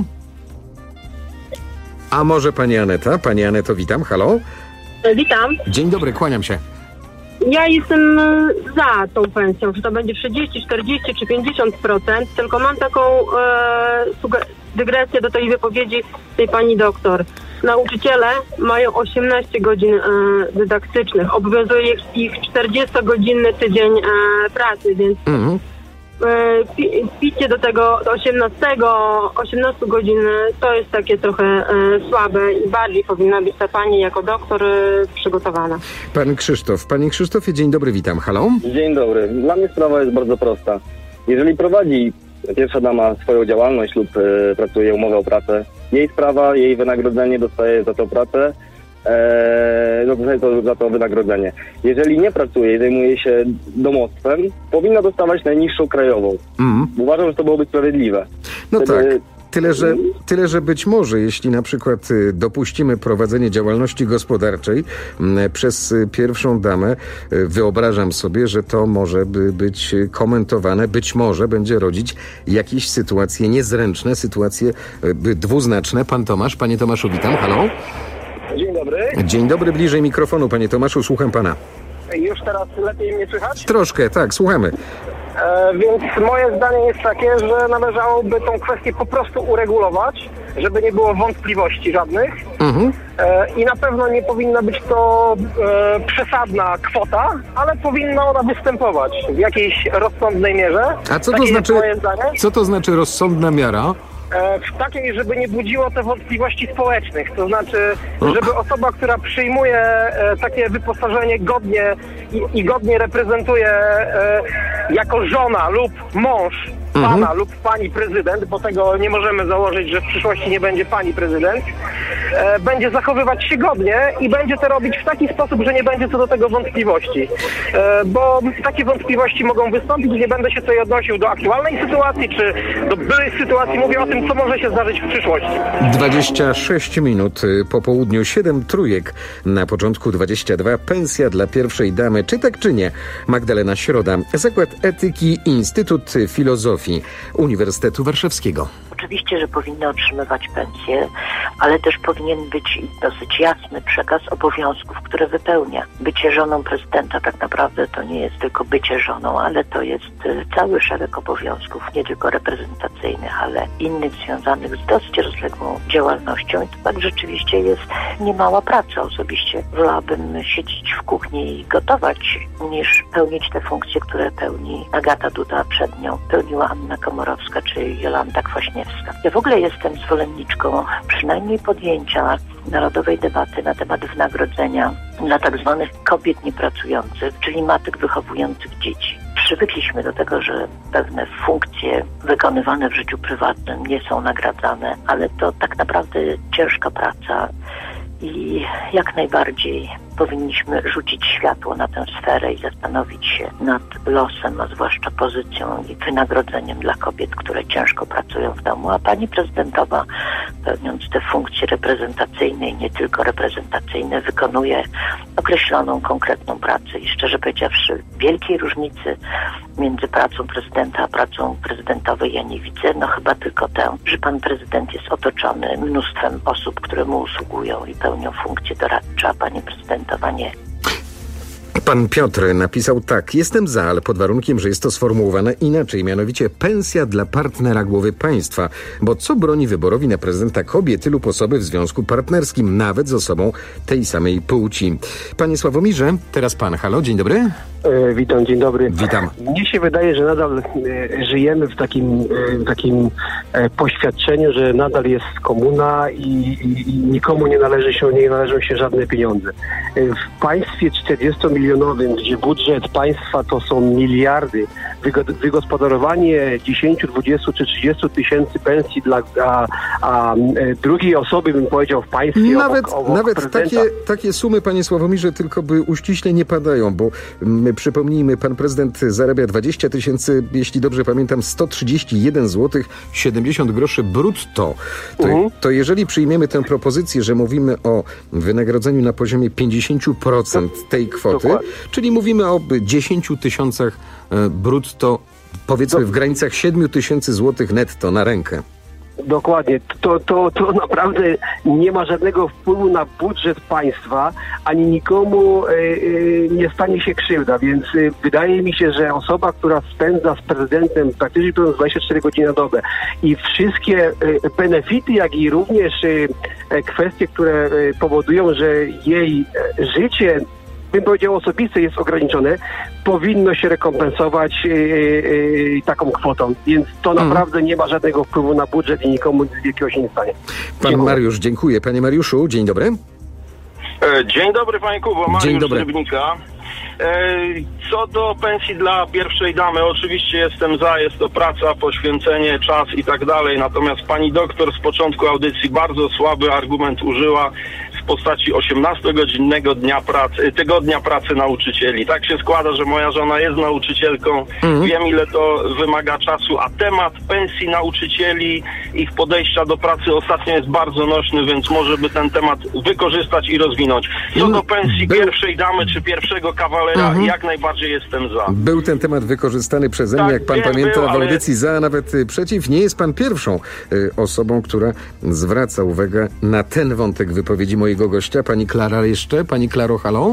A może pani Aneta? Pani Aneto, witam, halo? Witam. Dzień dobry, kłaniam się. Ja jestem za tą pensją, czy to będzie trzydzieści, czterdzieści czy pięćdziesiąt procent, tylko mam taką e, dygresję do tej wypowiedzi tej pani doktor. Nauczyciele mają osiemnaście godzin e, dydaktycznych, obowiązuje ich czterdziestogodzinny tydzień e, pracy, więc mhm. picie do tego do osiemnastu godzin to jest takie trochę e, słabe i bardziej powinna być ta pani jako doktor e, przygotowana. Pan Krzysztof. Panie Krzysztofie, dzień dobry, witam. Halo? Dzień dobry. Dla mnie sprawa jest bardzo prosta. Jeżeli prowadzi pierwsza dama swoją działalność lub e, pracuje umowę o pracę, jej sprawa, jej wynagrodzenie dostaje za tą pracę, Eee, dostaje to za to wynagrodzenie. Jeżeli nie pracuje i zajmuje się domostwem, powinna dostawać najniższą krajową. Mm. Uważam, że to byłoby sprawiedliwe. No Wtedy tak. Tyle że, tyle, że być może, jeśli na przykład dopuścimy prowadzenie działalności gospodarczej przez pierwszą damę, wyobrażam sobie, że to może by być komentowane, być może będzie rodzić jakieś sytuacje niezręczne, sytuacje dwuznaczne. Pan Tomasz, panie Tomaszu, witam, halo. Dzień dobry. Dzień dobry, bliżej mikrofonu, panie Tomaszu, słucham pana. Już teraz lepiej mnie słychać? Troszkę, tak, słuchamy. E, więc moje zdanie jest takie, że należałoby tą kwestię po prostu uregulować, żeby nie było wątpliwości żadnych. Mhm. E, I na pewno nie powinna być to e, przesadna kwota, ale powinna ona występować w jakiejś rozsądnej mierze. A co Takie to znaczy, jest moje zdanie. co to znaczy rozsądna miara? W takiej, żeby nie budziło te wątpliwości społecznych, to znaczy, żeby osoba, która przyjmuje e, takie wyposażenie godnie i, i godnie reprezentuje e, jako żona lub mąż pana mhm. lub pani prezydent, bo tego nie możemy założyć, że w przyszłości nie będzie pani prezydent, e, będzie zachowywać się godnie i będzie to robić w taki sposób, że nie będzie co do tego wątpliwości. E, bo takie wątpliwości mogą wystąpić, nie będę się tutaj odnosił do aktualnej sytuacji, czy do byłej sytuacji, mówię o tym, co może się zdarzyć w przyszłości. dwadzieścia sześć minut po południu, siedem trójek, na początku dwadzieścia dwa, pensja dla pierwszej damy, czy tak czy nie? Magdalena Środa, Zakład Etyki, Instytut Filozofii Uniwersytetu Warszawskiego. Oczywiście, że powinny otrzymywać pensję, ale też powinien być dosyć jasny przekaz obowiązków, które wypełnia. Bycie żoną prezydenta tak naprawdę to nie jest tylko bycie żoną, ale to jest cały szereg obowiązków, nie tylko reprezentacyjnych, ale innych związanych z dosyć rozległą działalnością. I to tak rzeczywiście jest niemała praca. Osobiście wolałabym siedzieć w kuchni i gotować, niż pełnić te funkcje, które pełni Agata Duda, przed nią pełniła Anna Komorowska czy Jolanta Kwaśniewska. Ja w ogóle jestem zwolenniczką przynajmniej podjęcia narodowej debaty na temat wynagrodzenia dla tak zwanych kobiet niepracujących, czyli matek wychowujących dzieci. Przywykliśmy do tego, że pewne funkcje wykonywane w życiu prywatnym nie są nagradzane, ale to tak naprawdę ciężka praca i jak najbardziej powinniśmy rzucić światło na tę sferę i zastanowić się nad losem, a zwłaszcza pozycją i wynagrodzeniem dla kobiet, które ciężko pracują w domu. A pani prezydentowa, pełniąc te funkcje reprezentacyjne i nie tylko reprezentacyjne, wykonuje określoną, konkretną pracę. I szczerze powiedziawszy, wielkiej różnicy między pracą prezydenta a pracą prezydentowej ja nie widzę. No chyba tylko tę, że pan prezydent jest otoczony mnóstwem osób, które mu usługują i pełnią funkcje doradcze, a pani prezydent nie. Pan Piotr napisał tak. Jestem za, ale pod warunkiem, że jest to sformułowane inaczej, mianowicie pensja dla partnera głowy państwa. Bo co broni wyborowi na prezydenta kobiety lub osoby w związku partnerskim, nawet z osobą tej samej płci? Panie Sławomirze, teraz pan. Halo, dzień dobry. E, witam, dzień dobry. Witam. Mnie się wydaje, że nadal e, żyjemy w takim, e, w takim e, poświadczeniu, że nadal jest komuna i, i, i nikomu nie należy się, nie należą się żadne pieniądze. E, w państwie czterdziestomilionowym, gdzie budżet państwa to są miliardy, wygo- wygospodarowanie dziesięć, dwadzieścia czy trzydzieści tysięcy pensji dla a, a, e, drugiej osoby, bym powiedział, w państwie Nawet, obok, obok nawet takie, takie sumy, panie Sławomirze, tylko by uściśle nie padają, bo my, przypomnijmy, pan prezydent zarabia dwadzieścia tysięcy, jeśli dobrze pamiętam, sto trzydzieści jeden złotych siedemdziesiąt groszy brutto. To, uh-huh. to jeżeli przyjmiemy tę propozycję, że mówimy o wynagrodzeniu na poziomie pięćdziesiąt procent tej kwoty, dokładnie, czyli mówimy o dziesięciu tysiącach brutto, powiedzmy w granicach siedmiu tysięcy złotych netto na rękę. Dokładnie. To, to, to naprawdę nie ma żadnego wpływu na budżet państwa, ani nikomu e, e, nie stanie się krzywda, więc e, wydaje mi się, że osoba, która spędza z prezydentem praktycznie dwadzieścia cztery godziny na dobę i wszystkie e, benefity, jak i również e, kwestie, które e, powodują, że jej e, życie, bym powiedział, osobiste jest ograniczone, powinno się rekompensować yy, yy, taką kwotą. Więc to hmm. naprawdę nie ma żadnego wpływu na budżet i nikomu wielkiego się nie stanie. Pan dziękuję. Mariusz, dziękuję. Panie Mariuszu, dzień dobry. Dzień dobry, panie Kubo. Mariusz dzień dobry. z Rybnika. Co do pensji dla pierwszej damy, oczywiście jestem za, jest to praca, poświęcenie, czas i tak dalej, natomiast pani doktor z początku audycji bardzo słaby argument użyła w postaci osiemnastogodzinnego dnia pracy, tygodnia pracy nauczycieli. Tak się składa, że moja żona jest nauczycielką, mhm. wiem ile to wymaga czasu, a temat pensji nauczycieli, ich podejścia do pracy ostatnio jest bardzo nośny, więc może by ten temat wykorzystać i rozwinąć. Co do pensji Był... pierwszej damy czy pierwszego kawalera, mhm. jak najbardziej jestem za. Był ten temat wykorzystany przeze mnie, tak, jak pan wiem, pamięta, był, ale... w audycji za, a nawet przeciw. Nie jest pan pierwszą y, osobą, która zwraca uwagę na ten wątek wypowiedzi mojego gościa. Pani Klara jeszcze? Pani Klaro, halo?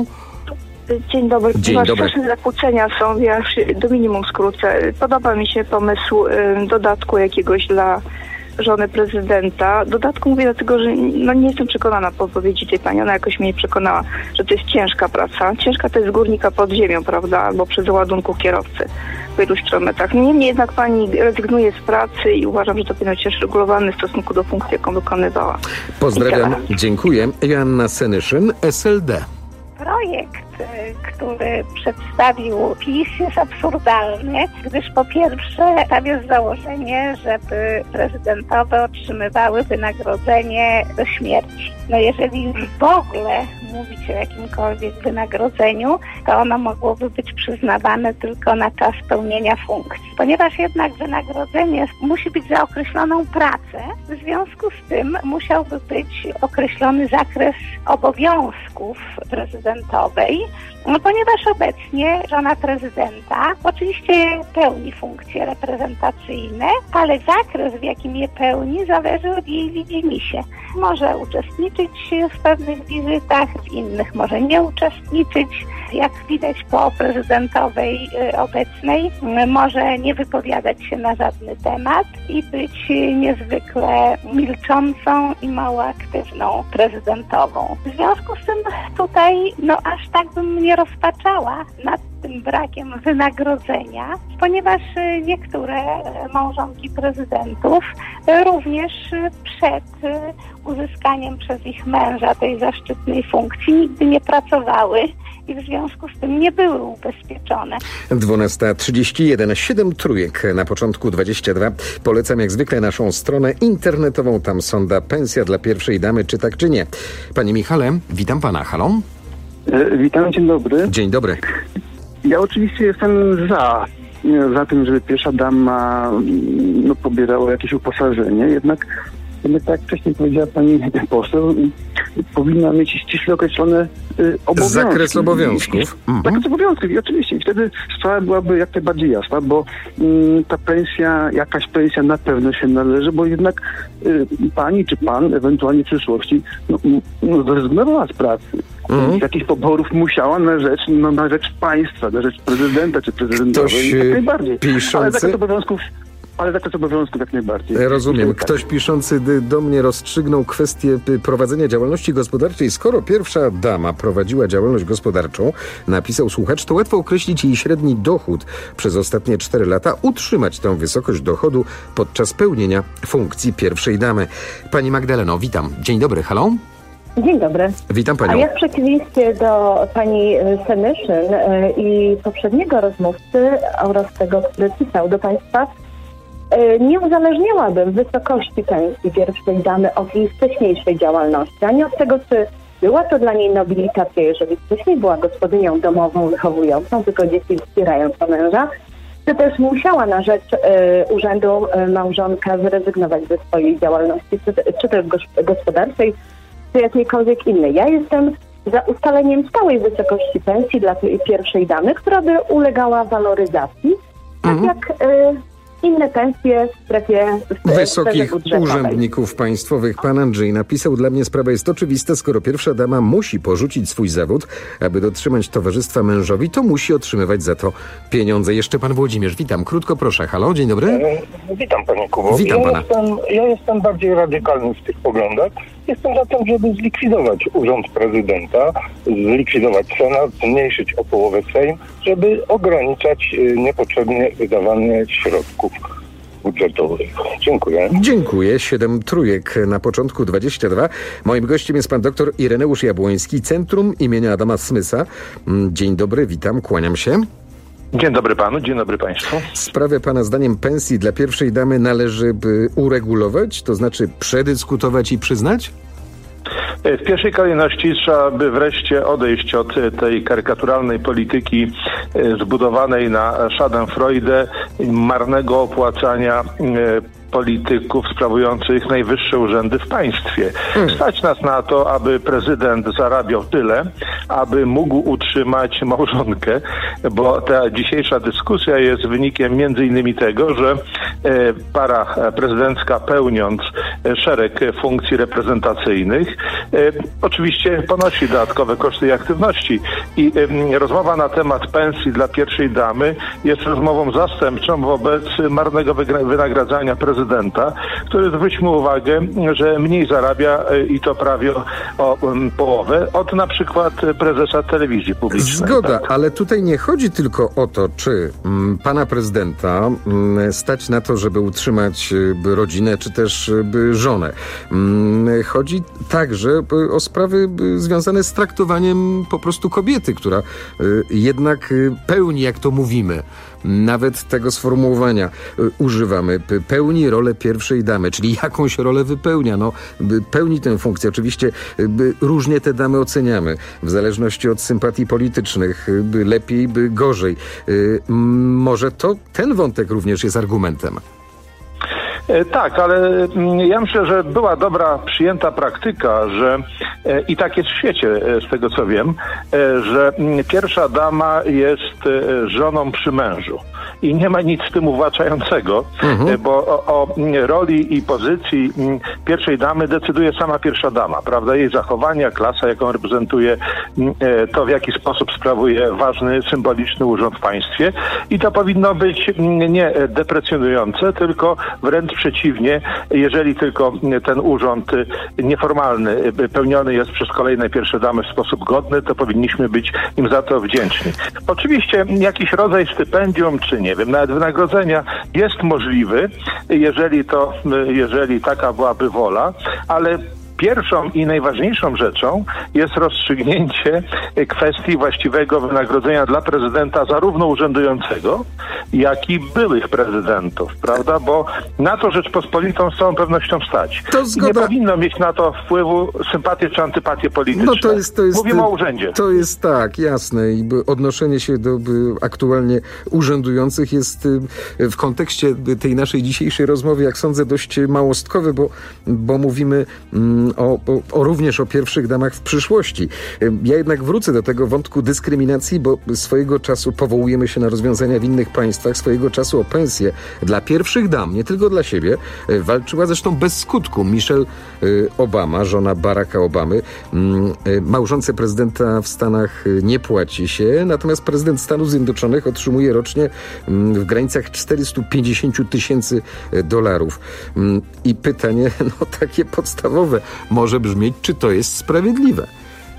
Dzień dobry. Dzień dobry. Straszne zakłócenia są, ja do minimum skrócę. Podoba mi się pomysł y, dodatku jakiegoś dla żony prezydenta. Dodatku mówię dlatego, że no nie jestem przekonana po wypowiedzi tej pani. Ona jakoś mnie przekonała, że to jest ciężka praca. Ciężka to jest górnika pod ziemią, prawda? Albo przy załadunku kierowcy po iluś kilometrach. Niemniej jednak pani rezygnuje z pracy i uważam, że to powinno być też regulowane w stosunku do funkcji, jaką wykonywała. Pozdrawiam. Dziękuję. Joanna Senyszyn, S L D. Projekt, który przedstawił PiS, jest absurdalny, gdyż po pierwsze tam jest założenie, żeby prezydentowe otrzymywały wynagrodzenie do śmierci. No jeżeli już w ogóle mówić o jakimkolwiek wynagrodzeniu, to ono mogłoby być przyznawane tylko na czas pełnienia funkcji. Ponieważ jednak wynagrodzenie musi być za określoną pracę, w związku z tym musiałby być określony zakres obowiązków prezydentowej, no ponieważ obecnie żona prezydenta oczywiście pełni funkcje reprezentacyjne, ale zakres, w jakim je pełni, zależy od jej widzimisię. Może uczestniczyć w pewnych wizytach, w innych może nie uczestniczyć. Jak widać po prezydentowej obecnej, może nie wypowiadać się na żadny temat i być niezwykle milczącą i mało aktywną prezydentową. W związku z tym tutaj, no aż tak bym nie rozpaczała nad tym brakiem wynagrodzenia, ponieważ niektóre małżonki prezydentów również przed uzyskaniem przez ich męża tej zaszczytnej funkcji nigdy nie pracowały i w związku z tym nie były ubezpieczone. dwunasta trzydzieści jeden, siedem trójek na początku dwadzieścia dwa. Polecam jak zwykle naszą stronę internetową. Tam sonda pensja dla pierwszej damy, czy tak, czy nie. Panie Michale, witam pana. Halo? E, witam, dzień dobry. Dzień dobry. Ja oczywiście jestem za, za tym, żeby pierwsza dama no, pobierała jakieś uposażenie, jednak Jednak tak jak wcześniej powiedziała pani poseł, powinna mieć ściśle określone y, obowiązki. Zakres obowiązków. Mhm. Zakres obowiązków i oczywiście. I wtedy sprawa byłaby jak najbardziej jasna, bo y, ta pensja, jakaś pensja na pewno się należy, bo jednak y, pani czy pan ewentualnie w przyszłości no, no, zrezygnowała z pracy. Mhm. Jakichś poborów musiała na rzecz, no, na rzecz państwa, na rzecz prezydenta czy prezydentowej. Ktoś jak najbardziej. Piszący... Ale zakres obowiązków Ale zakres obowiązków jak najbardziej. Rozumiem. Ktoś piszący do mnie rozstrzygnął kwestię prowadzenia działalności gospodarczej. Skoro pierwsza dama prowadziła działalność gospodarczą, napisał słuchacz, to łatwo określić jej średni dochód przez ostatnie cztery lata, utrzymać tę wysokość dochodu podczas pełnienia funkcji pierwszej damy. Pani Magdaleno, witam. Dzień dobry, halo? Dzień dobry. Witam panią. A ja w przeciwieństwie do pani Senyszyn i poprzedniego rozmówcy oraz tego, który pisał do państwa, nie uzależniałabym wysokości pensji pierwszej damy od jej wcześniejszej działalności, ani od tego, czy była to dla niej nobilitacja, jeżeli wcześniej była gospodynią domową wychowującą, tylko dzieci wspierającą męża, czy też musiała na rzecz y, urzędu y, małżonka zrezygnować ze swojej działalności, czy, czy też gospodarczej, czy jakiejkolwiek innej. Ja jestem za ustaleniem stałej wysokości pensji dla tej pierwszej damy, która by ulegała waloryzacji, tak mhm. jak... Y, inne pensje w strefie wysokich urzędników państwowych. Pan Andrzej napisał, dla mnie sprawa jest oczywista, skoro pierwsza dama musi porzucić swój zawód, aby dotrzymać towarzystwa mężowi, to musi otrzymywać za to pieniądze. Jeszcze pan Włodzimierz, witam. Krótko proszę. Halo, dzień dobry. Witam panie Kubo. Witam ja pana. Jestem, ja jestem bardziej radykalny w tych poglądach. Jestem za tym, żeby zlikwidować urząd prezydenta, zlikwidować Senat, zmniejszyć o połowę Sejm, żeby ograniczać niepotrzebnie wydawanie środków budżetowych. Dziękuję. Dziękuję. Siedem trójek na początku dwadzieścia dwa. Moim gościem jest pan doktor Ireneusz Jabłoński, Centrum imienia Adama Smysa. Dzień dobry, witam, kłaniam się. Dzień dobry panu, dzień dobry państwu. Sprawę pana zdaniem pensji dla pierwszej damy należy by uregulować, to znaczy przedyskutować i przyznać? W pierwszej kolejności trzeba by wreszcie odejść od tej karykaturalnej polityki zbudowanej na Schadenfreude, marnego opłacania polityków sprawujących najwyższe urzędy w państwie. Stać nas na to, aby prezydent zarabiał tyle, aby mógł utrzymać małżonkę, bo ta dzisiejsza dyskusja jest wynikiem między innymi tego, że para prezydencka, pełniąc szereg funkcji reprezentacyjnych, oczywiście ponosi dodatkowe koszty i aktywności. I rozmowa na temat pensji dla pierwszej damy jest rozmową zastępczą wobec marnego wynagradzania prezydenta, który, zwróćmy uwagę, że mniej zarabia i to prawie o, o połowę od na przykład prezesa telewizji publicznej. Zgoda, tak? Ale tutaj nie chodzi tylko o to, czy m, pana prezydenta m, stać na to, żeby utrzymać by rodzinę, czy też by żonę. M, chodzi także by, o sprawy by, związane z traktowaniem po prostu kobiety, która y, jednak y, pełni, jak to mówimy, nawet tego sformułowania y, używamy, pełni rolę pierwszej damy, czyli jakąś rolę wypełnia, no, by pełni tę funkcję. Oczywiście by różnie te damy oceniamy, w zależności od sympatii politycznych, by lepiej, by gorzej. Y, może to ten wątek również jest argumentem. Tak, ale ja myślę, że była dobra przyjęta praktyka, że i tak jest w świecie, z tego co wiem, że pierwsza dama jest żoną przy mężu. I nie ma nic z tym uwłaczającego, mhm. bo o, o roli i pozycji pierwszej damy decyduje sama pierwsza dama, prawda? Jej zachowania, klasa, jaką reprezentuje, to w jaki sposób sprawuje ważny, symboliczny urząd w państwie. I to powinno być nie deprecjonujące, tylko wręcz przeciwnie, jeżeli tylko ten urząd nieformalny pełniony jest przez kolejne pierwsze damy w sposób godny, to powinniśmy być im za to wdzięczni. Oczywiście jakiś rodzaj stypendium, czy nie wiem, nawet wynagrodzenia jest możliwy, jeżeli to, jeżeli taka byłaby wola, ale pierwszą i najważniejszą rzeczą jest rozstrzygnięcie kwestii właściwego wynagrodzenia dla prezydenta, zarówno urzędującego, jak i byłych prezydentów, prawda? Bo na to Rzeczpospolitą z całą pewnością stać. To zgoda. I nie powinno mieć na to wpływu sympatie czy antypatie polityczne. No to jest, to jest, Mówimy o urzędzie. To jest tak, jasne. I odnoszenie się do aktualnie urzędujących jest w kontekście tej naszej dzisiejszej rozmowy, jak sądzę, dość małostkowe, bo, bo mówimy O, o, o również o pierwszych damach w przyszłości. Ja jednak wrócę do tego wątku dyskryminacji, bo swojego czasu powołujemy się na rozwiązania w innych państwach, swojego czasu o pensję dla pierwszych dam, nie tylko dla siebie, walczyła zresztą bez skutku Michelle Obama, żona Baracka Obamy. Małżonce prezydenta w Stanach nie płaci się, natomiast prezydent Stanów Zjednoczonych otrzymuje rocznie w granicach czterysta pięćdziesiąt tysięcy dolarów. I pytanie, no takie podstawowe, może brzmieć, czy to jest sprawiedliwe.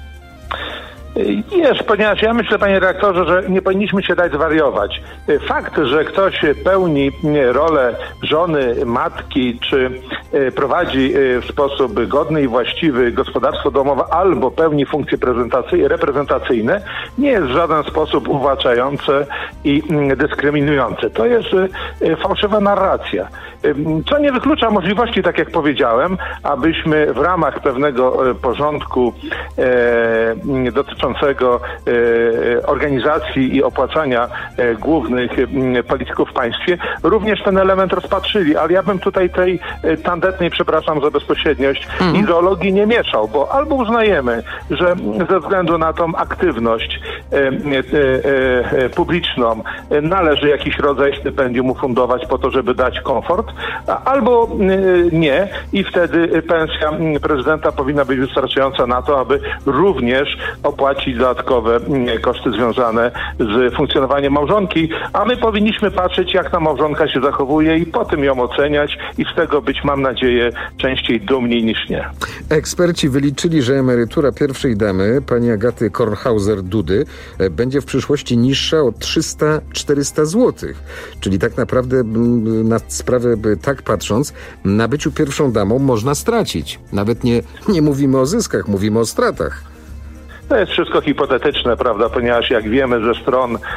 Jest, ponieważ ja myślę, panie redaktorze, że nie powinniśmy się dać zwariować. Fakt, że ktoś pełni rolę żony, matki, czy prowadzi w sposób godny i właściwy gospodarstwo domowe, albo pełni funkcje reprezentacyjne, nie jest w żaden sposób uwłaczające i dyskryminujące. To jest fałszywa narracja. Co nie wyklucza możliwości, tak jak powiedziałem, abyśmy w ramach pewnego porządku e, dotyczącego e, organizacji i opłacania e, głównych e, polityków w państwie również ten element rozpatrzyli, ale ja bym tutaj tej e, tandetnej, przepraszam za bezpośredniość, mm. ideologii nie mieszał, bo albo uznajemy, że ze względu na tą aktywność e, e, e, publiczną e, należy jakiś rodzaj stypendium ufundować po to, żeby dać komfort, albo nie i wtedy pensja prezydenta powinna być wystarczająca na to, aby również opłacić dodatkowe koszty związane z funkcjonowaniem małżonki, a my powinniśmy patrzeć, jak ta małżonka się zachowuje i potem ją oceniać i z tego być, mam nadzieję, częściej dumni niż nie. Eksperci wyliczyli, że emerytura pierwszej damy, pani Agaty Kornhauser-Dudy, będzie w przyszłości niższa o trzysta czterysta złotych. Czyli tak naprawdę na sprawę tak patrząc, na byciu pierwszą damą można stracić. Nawet nie, nie mówimy o zyskach, mówimy o stratach. To jest wszystko hipotetyczne, prawda, ponieważ jak wiemy ze stron e,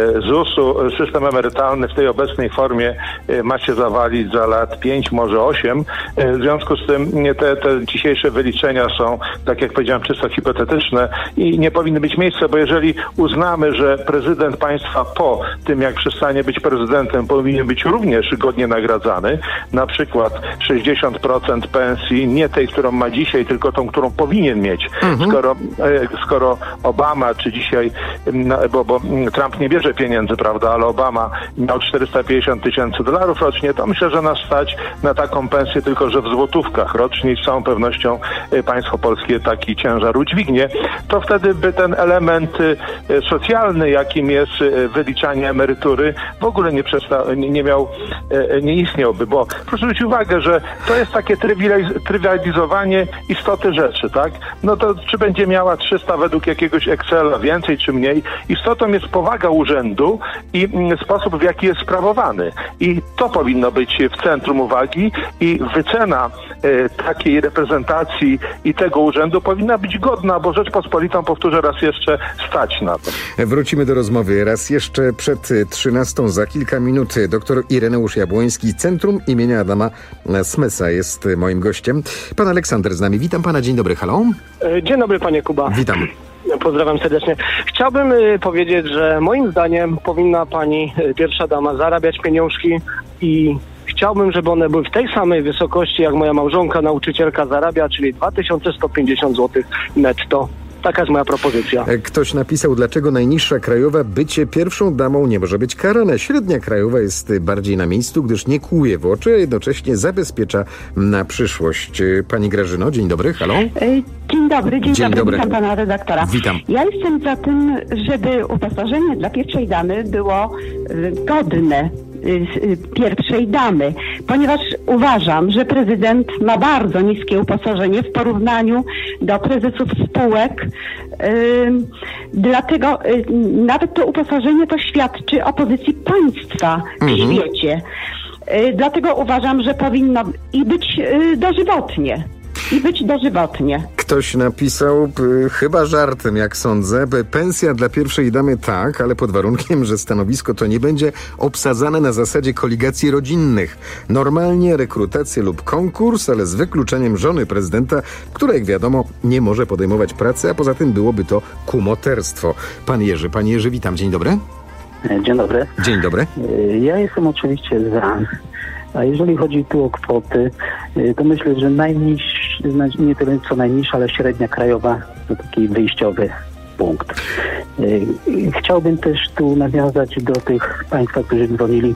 zusu system emerytalny w tej obecnej formie e, ma się zawalić za lat pięć, może osiem. E, w związku z tym te, te dzisiejsze wyliczenia są, tak jak powiedziałem, czysto hipotetyczne i nie powinny być miejsca, bo jeżeli uznamy, że prezydent państwa po tym, jak przestanie być prezydentem, powinien być również godnie nagradzany, na przykład sześćdziesiąt procent pensji, nie tej, którą ma dzisiaj, tylko tą, którą powinien mieć, mhm. skoro e, skoro Obama, czy dzisiaj, bo, bo Trump nie bierze pieniędzy, prawda, ale Obama miał czterysta pięćdziesiąt tysięcy dolarów rocznie, to myślę, że nas stać na taką pensję tylko, że w złotówkach rocznie i z całą pewnością państwo polskie taki ciężar udźwignie, to wtedy by ten element socjalny, jakim jest wyliczanie emerytury, w ogóle nie, przesta- nie miał, nie istniałby, bo proszę zwrócić uwagę, że to jest takie trywializowanie istoty rzeczy, tak? No to czy będzie miała trzysta według jakiegoś Excela więcej czy mniej. Istotą jest powaga urzędu i sposób, w jaki jest sprawowany. I to powinno być w centrum uwagi i wycena e, takiej reprezentacji i tego urzędu powinna być godna, bo Rzeczpospolitą, powtórzę raz jeszcze, stać na to. Wrócimy do rozmowy raz jeszcze przed trzynastą, za kilka minut. Doktor Ireneusz Jabłoński, Centrum imienia Adama Smysa jest moim gościem. Pan Aleksander z nami. Witam pana. Dzień dobry. Halo? Dzień dobry, panie Kuba. Witam. Pozdrawiam serdecznie. Chciałbym y, powiedzieć, że moim zdaniem powinna pani y, pierwsza dama zarabiać pieniążki i chciałbym, żeby one były w tej samej wysokości, jak moja małżonka, nauczycielka zarabia, czyli dwa tysiące sto pięćdziesiąt złotych netto. Taka jest moja propozycja. Ktoś napisał, dlaczego najniższa krajowa bycie pierwszą damą nie może być karane. Średnia krajowa jest bardziej na miejscu, gdyż nie kłuje w oczy, a jednocześnie zabezpiecza na przyszłość. Pani Grażyno, dzień dobry, halo. Dzień dobry, dzień, dzień dobry, dobry. Witam pana redaktora. Witam. Ja jestem za tym, żeby uposażenie dla pierwszej damy było godne pierwszej damy, ponieważ uważam, że prezydent ma bardzo niskie uposażenie w porównaniu do prezesów spółek. Yy, dlatego yy, nawet to uposażenie to świadczy o pozycji państwa w mhm. świecie. Yy, dlatego uważam, że powinno i być yy, dożywotnie. I być dożywotnie. Ktoś napisał, p, chyba żartem, jak sądzę, p, pensja dla pierwszej damy tak, ale pod warunkiem, że stanowisko to nie będzie obsadzane na zasadzie koligacji rodzinnych. Normalnie rekrutację lub konkurs, ale z wykluczeniem żony prezydenta, która, jak wiadomo, nie może podejmować pracy, a poza tym byłoby to kumoterstwo. Pan Jerzy, panie Jerzy, witam, dzień dobry. Dzień dobry. Dzień dobry. Ja jestem oczywiście za. A jeżeli chodzi tu o kwoty, to myślę, że najniższa, nie tyle co najniższa, ale średnia krajowa to taki wyjściowy punkt. Chciałbym też tu nawiązać do tych państwa, którzy dzwonili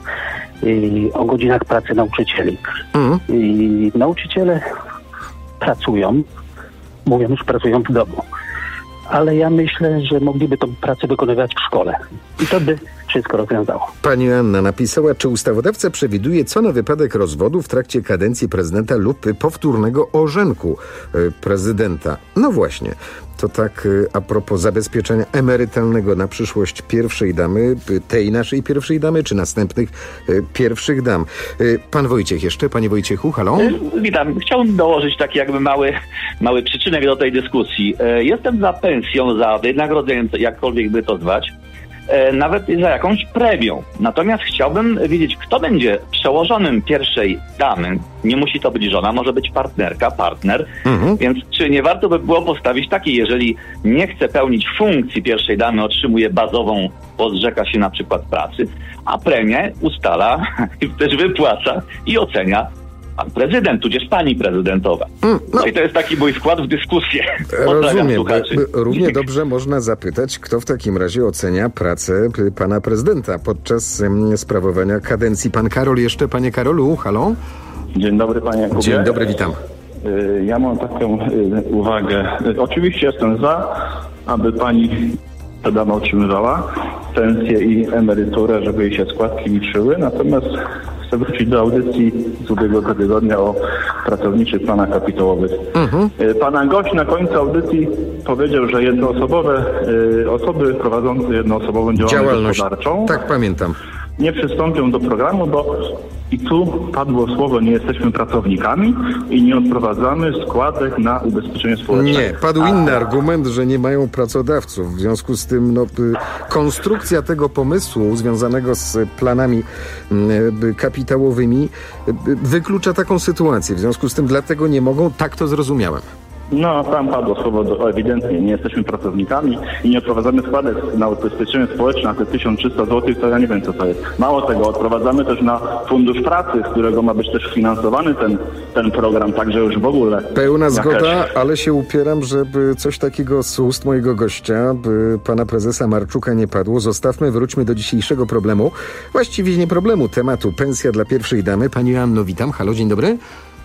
o godzinach pracy nauczycieli. Mhm. Nauczyciele pracują, mówią już pracują w domu, ale ja myślę, że mogliby tą pracę wykonywać w szkole. I to by wszystko rozwiązało. Pani Anna napisała, czy ustawodawca przewiduje, co na wypadek rozwodu w trakcie kadencji prezydenta lub powtórnego orzenku prezydenta. No właśnie. To tak a propos zabezpieczenia emerytalnego na przyszłość pierwszej damy, tej naszej pierwszej damy, czy następnych pierwszych dam. Pan Wojciech jeszcze, panie Wojciechu, halo? Witam. Chciałbym dołożyć taki jakby mały, mały przyczynek do tej dyskusji. Jestem za pensją, za wynagrodzeniem, jakkolwiek by to zwać, nawet za jakąś premią. Natomiast chciałbym wiedzieć, kto będzie przełożonym pierwszej damy. Nie musi to być żona, może być partnerka, partner. Mhm. Więc czy nie warto by było postawić takiej, jeżeli nie chce pełnić funkcji pierwszej damy, otrzymuje bazową, podrzeka się na przykład pracy, a premię ustala, też wypłaca i ocenia pan prezydent, tudzież pani prezydentowa. Mm, no. no i to jest taki mój wkład w dyskusję. Rozumiem. Równie dobrze można zapytać, kto w takim razie ocenia pracę pana prezydenta podczas um, sprawowania kadencji. Pan Karol jeszcze, panie Karolu, halo? Dzień dobry, panie Jakubie. Dzień dobry, witam. Ja mam taką uwagę. Oczywiście jestem za, aby pani ta dama otrzymywała pensję i emeryturę, żeby jej się składki liczyły, natomiast chcę wrócić do audycji z ubiegłego tygodnia o pracowniczych planach kapitałowych. Mhm. Pan gość na końcu audycji powiedział, że jednoosobowe osoby prowadzące jednoosobową działalność, działalność gospodarczą. Tak, pamiętam. Nie przystąpią do programu, bo i tu padło słowo, nie jesteśmy pracownikami i nie odprowadzamy składek na ubezpieczenie społeczne. Nie, padł A... inny argument, że nie mają pracodawców. W związku z tym no, konstrukcja tego pomysłu związanego z planami kapitałowymi wyklucza taką sytuację. W związku z tym dlatego nie mogą, tak to zrozumiałem. No, tam padło słowo do, ewidentnie, nie jesteśmy pracownikami i nie odprowadzamy składek na ubezpieczenie społeczne, a te tysiąc trzysta złotych to ja nie wiem, co to jest. Mało tego, odprowadzamy też na fundusz pracy, z którego ma być też finansowany ten, ten program, także już w ogóle. Pełna jakaś... zgoda, ale się upieram, żeby coś takiego z ust mojego gościa, by pana prezesa Marczuka nie padło. Zostawmy, wróćmy do dzisiejszego problemu. Właściwie nie problemu, tematu pensja dla pierwszej damy. Pani Joanno, witam. Halo, dzień dobry.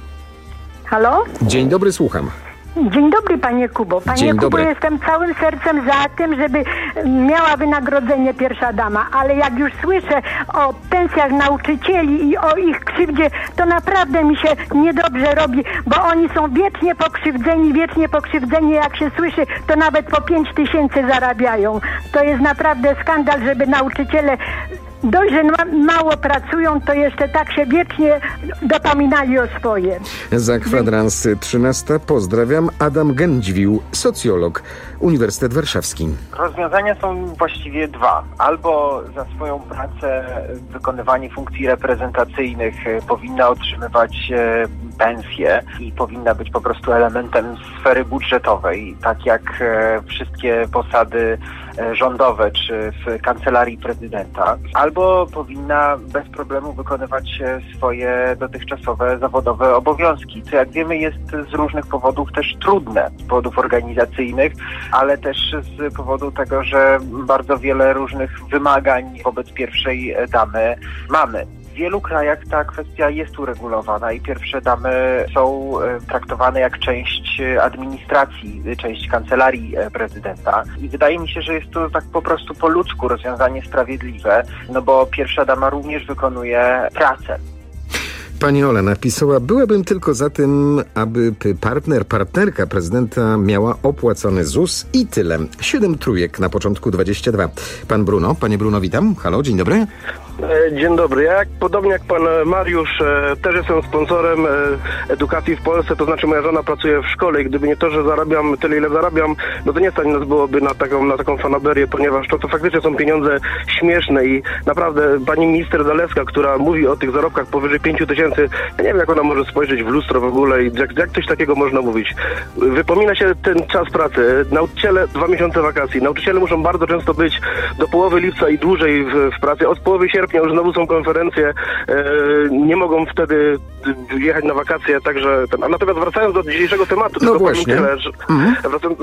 Halo? Dzień dobry, słucham. Dzień dobry, panie Kubo. Panie Dzień Kubo, dobry. Jestem całym sercem za tym, żeby miała wynagrodzenie pierwsza dama, ale jak już słyszę o pensjach nauczycieli i o ich krzywdzie, to naprawdę mi się niedobrze robi, bo oni są wiecznie pokrzywdzeni, wiecznie pokrzywdzeni, jak się słyszy, to nawet po pięć tysięcy zarabiają. To jest naprawdę skandal, żeby nauczyciele dość, że mało pracują, to jeszcze tak się wiecznie dopominali o swoje. Za kwadrans trzynasta pozdrawiam. Adam Gędźwił, socjolog, Uniwersytet Warszawski. Rozwiązania są właściwie dwa. Albo za swoją pracę, wykonywanie funkcji reprezentacyjnych powinna otrzymywać pensję i powinna być po prostu elementem sfery budżetowej, tak jak wszystkie posady rządowe czy w kancelarii prezydenta, albo powinna bez problemu wykonywać swoje dotychczasowe zawodowe obowiązki, co jak wiemy jest z różnych powodów też trudne, z powodów organizacyjnych, ale też z powodu tego, że bardzo wiele różnych wymagań wobec pierwszej damy mamy. W wielu krajach ta kwestia jest uregulowana i pierwsze damy są traktowane jak część administracji, część kancelarii prezydenta. I wydaje mi się, że jest to tak po prostu po ludzku rozwiązanie sprawiedliwe, no bo pierwsza dama również wykonuje pracę. Pani Ola napisała, byłabym tylko za tym, aby partner, partnerka prezydenta miała opłacony Z U S i tyle. Siedem trójek na początku dwadzieścia dwa. Pan Bruno, panie Bruno, witam. Halo, dzień dobry. Dzień dobry. Ja, jak, podobnie jak pan Mariusz, e, też jestem sponsorem e, edukacji w Polsce, to znaczy moja żona pracuje w szkole i gdyby nie to, że zarabiam tyle, ile zarabiam, no to nie stać nas byłoby na taką, na taką fanaberię, ponieważ to, to faktycznie są pieniądze śmieszne i naprawdę pani minister Zalewska, która mówi o tych zarobkach powyżej pięciu tysięcy, ja nie wiem, jak ona może spojrzeć w lustro w ogóle i jak, jak coś takiego można mówić. Wypomina się ten czas pracy. Nauczyciele, dwa miesiące wakacji. Nauczyciele muszą bardzo często być do połowy lipca i dłużej w, w pracy. Od połowy sierpnia już znowu są konferencje, e, nie mogą wtedy jechać na wakacje, także... Ten, a natomiast wracając do dzisiejszego tematu, no tylko właśnie. powiem tyle, że mhm. wracając,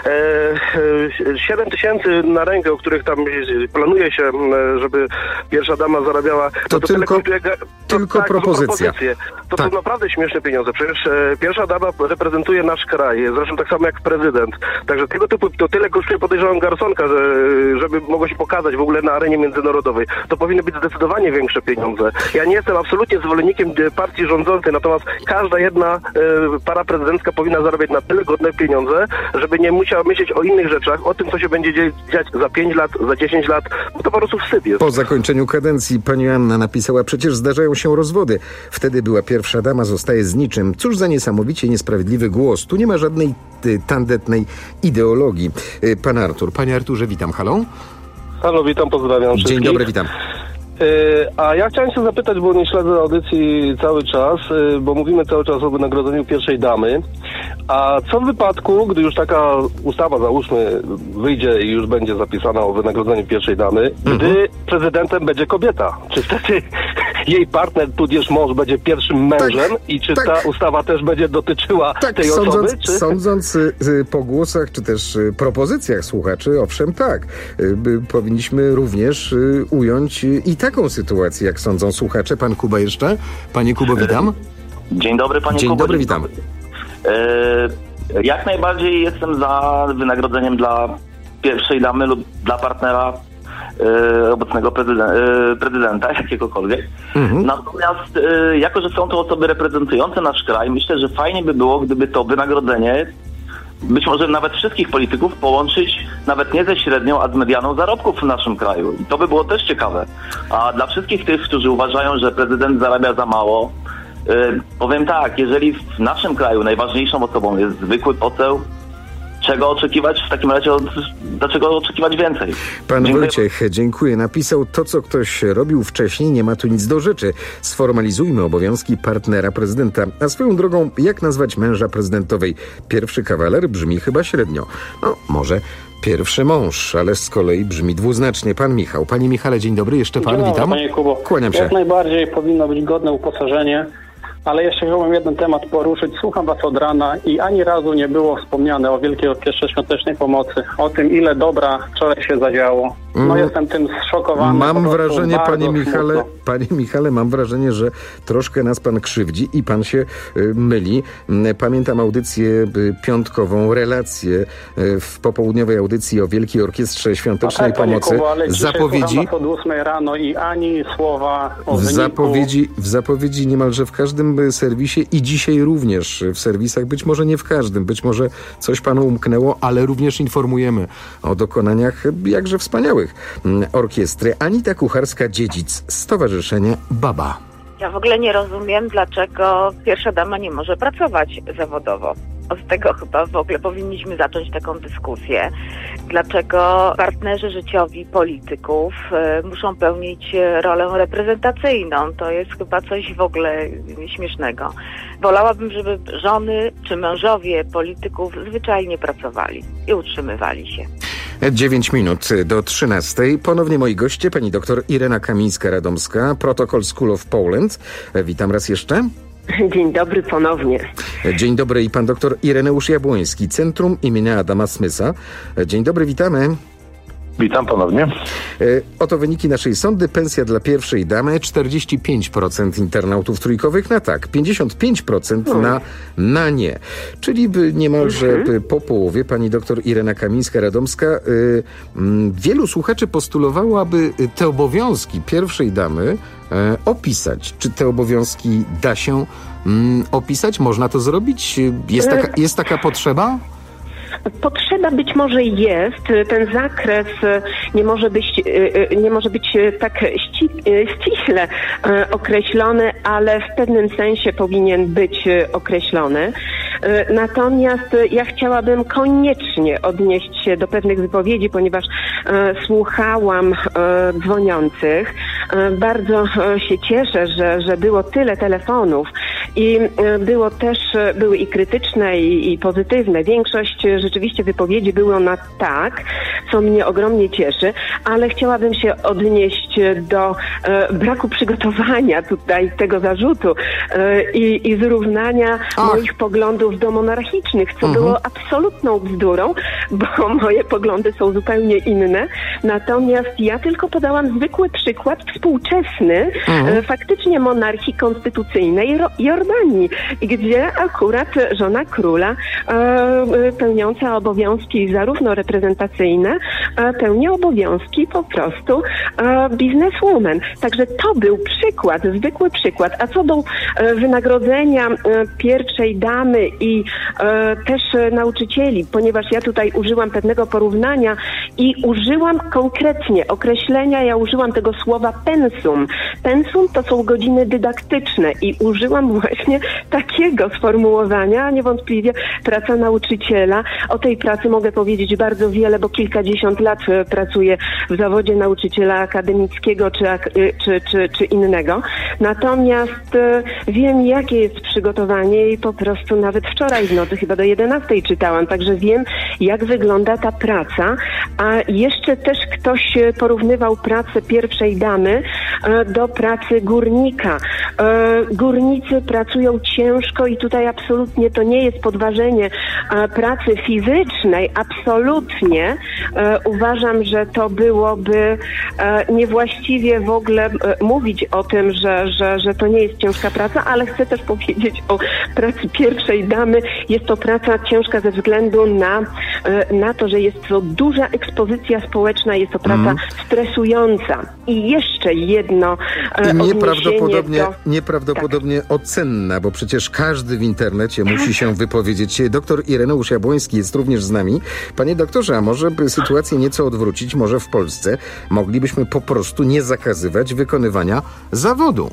e, siedem tysięcy na rękę, o których tam planuje się, żeby pierwsza dama zarabiała... To, to tylko, tyle, to, tylko tak, propozycja. To tak. Są naprawdę śmieszne pieniądze. Przecież e, pierwsza dama reprezentuje nasz kraj, zresztą tak samo jak prezydent. Także tego typu, to tyle kosztuje, podejrzewam, garsonka, że, żeby mogło się pokazać w ogóle na arenie międzynarodowej. To powinny być zdecydowanie większe pieniądze. Ja nie jestem absolutnie zwolennikiem partii rządzącej, natomiast każda jedna e, para prezydencka powinna zarabiać na tyle godne pieniądze, żeby nie musiała myśleć o innych rzeczach, o tym, co się będzie dziać za pięć lat, za dziesięć lat, bo to po prostu wstyd jest. Po zakończeniu kadencji pani Anna napisała, przecież zdarzają się rozwody. Wtedy była pierwsza dama, zostaje z niczym. Cóż za niesamowicie niesprawiedliwy głos. Tu nie ma żadnej y, tandetnej ideologii. Y, pan Artur. Panie Arturze, witam. Halo? Halo, witam, pozdrawiam wszystkich. Dzień dobry, witam. A ja chciałem się zapytać, bo nie śledzę audycji cały czas, bo mówimy cały czas o wynagrodzeniu pierwszej damy. A co w wypadku, gdy już taka ustawa, załóżmy, wyjdzie i już będzie zapisana o wynagrodzeniu pierwszej damy, mhm. gdy prezydentem będzie kobieta? Czy wtedy jej partner, tudzież mąż, będzie pierwszym mężem tak, i czy tak. ta ustawa też będzie dotyczyła tak, tej sądząc, osoby? Czy... Sądząc y, po głosach, czy też y, propozycjach słuchaczy, owszem tak, y, powinniśmy również y, ująć y, i taką sytuację, jak sądzą słuchacze. Pan Kuba jeszcze? Panie Kubo, witam. Dzień dobry, panie Dzień Kubo. dobry, witam. E, jak najbardziej jestem za wynagrodzeniem dla pierwszej damy lub dla partnera e, obecnego prezydenta, e, prezydenta jakiegokolwiek. Mhm. Natomiast e, jako, że są to osoby reprezentujące nasz kraj, myślę, że fajnie by było, gdyby to wynagrodzenie być może nawet wszystkich polityków połączyć nawet nie ze średnią, a z medianą zarobków w naszym kraju. I to by było też ciekawe. A dla wszystkich tych, którzy uważają, że prezydent zarabia za mało, yy, powiem tak, jeżeli w naszym kraju najważniejszą osobą jest zwykły poseł, czego oczekiwać w takim razie, od, dlaczego oczekiwać więcej? Pan Dziękuję. Wojciech, dziękuję. Napisał: to, co ktoś robił wcześniej, nie ma tu nic do rzeczy. Sformalizujmy obowiązki partnera prezydenta. A swoją drogą, jak nazwać męża prezydentowej? Pierwszy kawaler brzmi chyba średnio. No, może pierwszy mąż, ale z kolei brzmi dwuznacznie. Pan Michał. Panie Michale, dzień dobry. Jeszcze pan, Dzień dobry, witam. Panie Kubo. Kłaniam się. Jak najbardziej powinno być godne uposażenie, ale jeszcze chciałbym jeden temat poruszyć. Słucham was od rana i ani razu nie było wspomniane o Wielkiej Orkiestrze Świątecznej Pomocy, o tym, ile dobra wczoraj się zadziało. No Mm. jestem tym zszokowany. Mam po prostu wrażenie, bardzo panie Michale, smutno. panie Michale, mam wrażenie, że troszkę nas pan krzywdzi i pan się y, myli. Mm, Pamiętam audycję y, piątkową, relację y, w popołudniowej audycji o Wielkiej Orkiestrze Świątecznej A tak, panie Pomocy. Kubo, ale dzisiaj Zapowiedzi. słucham was od ósmej rano i ani słowa o W wyniku. zapowiedzi, w zapowiedzi niemalże w każdym serwisie i dzisiaj również w serwisach, być może nie w każdym, być może coś panu umknęło, ale również informujemy o dokonaniach jakże wspaniałych mm, orkiestry. Anita Kucharska-Dziedzic, Stowarzyszenie Baba. Ja w ogóle nie rozumiem, dlaczego pierwsza dama nie może pracować zawodowo. Od tego chyba w ogóle powinniśmy zacząć taką dyskusję. Dlaczego partnerzy życiowi polityków y, muszą pełnić rolę reprezentacyjną? To jest chyba coś w ogóle śmiesznego. Wolałabym, żeby żony czy mężowie polityków zwyczajnie pracowali i utrzymywali się. dziewięć minut do trzynastej. Ponownie moi goście, pani doktor Irena Kamińska-Radomska, Protocol School of Poland. Witam raz jeszcze. Dzień dobry ponownie. Dzień dobry i pan doktor Ireneusz Jabłoński, Centrum imienia Adama Smysa. Dzień dobry, witamy. Witam ponownie. Oto wyniki naszej sondy. Pensja dla pierwszej damy. czterdzieści pięć procent internautów trójkowych na tak, pięćdziesiąt pięć procent na, na nie. Czyli by niemalże mhm. po połowie. Pani doktor Irena Kamińska-Radomska. Y, m, wielu słuchaczy postulowało, aby te obowiązki pierwszej damy y, opisać. Czy te obowiązki da się mm, opisać? Można to zrobić? Jest taka, jest taka potrzeba? Potrzeba być może jest, ten zakres nie może być, nie może być tak ści, ściśle określony, ale w pewnym sensie powinien być określony. Natomiast ja chciałabym koniecznie odnieść się do pewnych wypowiedzi, ponieważ e, słuchałam e, dzwoniących. E, bardzo e, się cieszę, że, że było tyle telefonów i e, było też, były i krytyczne i, i pozytywne. Większość rzeczywiście wypowiedzi było na tak, co mnie ogromnie cieszy, ale chciałabym się odnieść do e, braku przygotowania tutaj tego zarzutu e, i, i zrównania Ach. moich poglądów do monarchicznych, co mhm. było absolutną bzdurą, bo moje poglądy są zupełnie inne. Natomiast ja tylko podałam zwykły przykład współczesny mhm. e, faktycznie monarchii konstytucyjnej Ro- Jordanii, gdzie akurat żona króla e, pełniąca obowiązki zarówno reprezentacyjne, e, pełni obowiązki po prostu e, bizneswoman. Także to był przykład, zwykły przykład. A co do e, wynagrodzenia e, pierwszej damy i e, też e, nauczycieli, ponieważ ja tutaj użyłam pewnego porównania i użyłam konkretnie określenia, ja użyłam tego słowa pensum. Pensum to są godziny dydaktyczne i użyłam właśnie takiego sformułowania, niewątpliwie praca nauczyciela. O tej pracy mogę powiedzieć bardzo wiele, bo kilkadziesiąt lat e, pracuję w zawodzie nauczyciela akademickiego czy, czy, czy, czy innego. Natomiast e, wiem, jakie jest przygotowanie i po prostu nawet wczoraj w nocy chyba do jedenastej czytałam, także wiem, jak wygląda ta praca. A jeszcze też ktoś porównywał pracę pierwszej damy do pracy górnika. Górnicy pracują ciężko i tutaj absolutnie to nie jest podważenie pracy fizycznej. Absolutnie uważam, że to byłoby niewłaściwie w ogóle mówić o tym, że, że, że to nie jest ciężka praca, ale chcę też powiedzieć o pracy pierwszej damy. Jest to praca ciężka ze względu na, na to, że jest to duża ekspozycja społeczna, jest to praca mm. stresująca. I jeszcze jedno I nieprawdopodobnie, do... nieprawdopodobnie tak. ocenna, bo przecież każdy w internecie musi się wypowiedzieć. Doktor Ireneusz Jabłoński jest również z nami. Panie doktorze, a może by sytuację nieco odwrócić, może w Polsce moglibyśmy po prostu nie zakazywać wykonywania zawodu?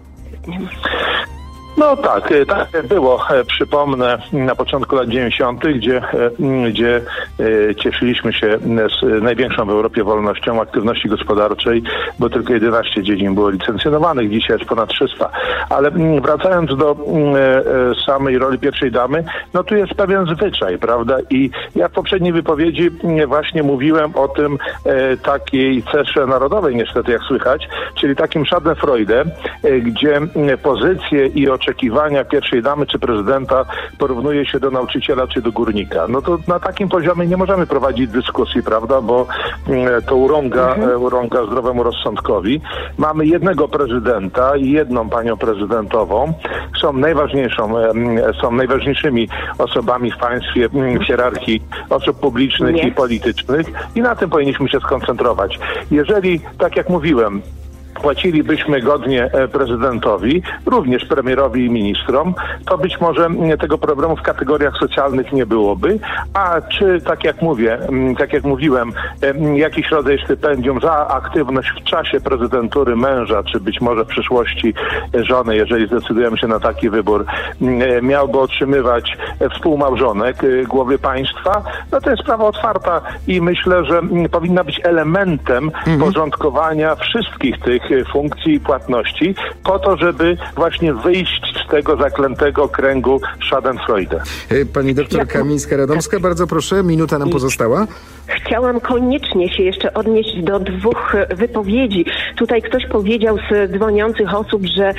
No tak, tak było. Przypomnę, na początku lat dziewięćdziesiątych, gdzie, gdzie cieszyliśmy się z największą w Europie wolnością aktywności gospodarczej, bo tylko jedenaście dziedzin było licencjonowanych, dzisiaj jest ponad trzysta. Ale wracając do samej roli pierwszej damy, no tu jest pewien zwyczaj, prawda? I ja w poprzedniej wypowiedzi właśnie mówiłem o tym takiej cesze narodowej, niestety, jak słychać, czyli takim Schadenfreude, gdzie pozycje i oczekiwania oczekiwania pierwszej damy czy prezydenta porównuje się do nauczyciela czy do górnika. No to na takim poziomie nie możemy prowadzić dyskusji, prawda, bo to urąga, mhm. urąga zdrowemu rozsądkowi. Mamy jednego prezydenta i jedną panią prezydentową. Są najważniejszą, są najważniejszymi osobami w państwie, w hierarchii osób publicznych nie. i politycznych i na tym powinniśmy się skoncentrować. Jeżeli, tak jak mówiłem, płacilibyśmy godnie prezydentowi, również premierowi i ministrom, to być może tego problemu w kategoriach socjalnych nie byłoby. A czy, tak jak mówię, tak jak mówiłem, jakiś rodzaj stypendium za aktywność w czasie prezydentury męża, czy być może w przyszłości żony, jeżeli zdecydujemy się na taki wybór, miałby otrzymywać współmałżonek głowy państwa, no to jest sprawa otwarta i myślę, że powinna być elementem mhm. porządkowania wszystkich tych funkcji i płatności po to, żeby właśnie wyjść z tego zaklętego kręgu Schadenfreude. Pani doktor Kamińska-Radomska, bardzo proszę, minuta nam pozostała. Chciałam koniecznie się jeszcze odnieść do dwóch wypowiedzi. Tutaj ktoś powiedział z dzwoniących osób, że e,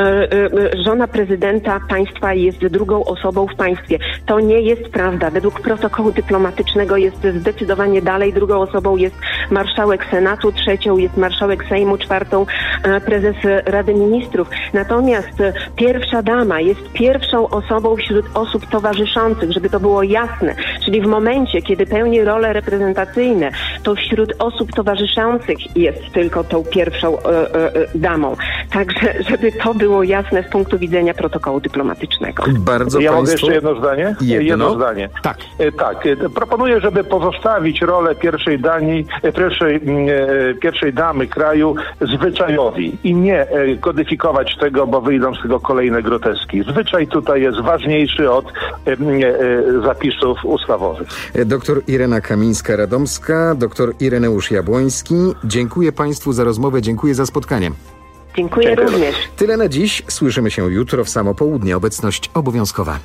e, żona prezydenta państwa jest drugą osobą w państwie. To nie jest prawda. Według protokołu dyplomatycznego jest zdecydowanie dalej. Drugą osobą jest marszałek Senatu, trzecią jest marszałek Sejmu, czwartą e, prezes Rady Ministrów. Natomiast e, pierwsza dama jest pierwszą osobą wśród osób towarzyszących, żeby to było jasne. Czyli w momencie, kiedy pełni rolę reprezentacyjną, to wśród osób towarzyszących jest tylko tą pierwszą e, e, damą. Także, żeby to było jasne z punktu widzenia protokołu dyplomatycznego. Bardzo ja państwu... mogę jeszcze jedno zdanie? Jedno, jedno zdanie. Tak. E, tak. E, proponuję, żeby pozostawić rolę pierwszej, dani, e, pierwszej, e, pierwszej damy kraju zwyczajowi i nie e, kodyfikować tego, bo wyjdą z tego kolejne groteski. Zwyczaj tutaj jest ważniejszy od e, e, zapisów ustawowych. Doktor Irena Kamińska-Radomska, doktor Ireneusz Jabłoński. Dziękuję państwu za rozmowę, dziękuję za spotkanie. Dziękuję, dziękuję również. Tyle na dziś. Słyszymy się jutro w samo południe. Obecność obowiązkowa.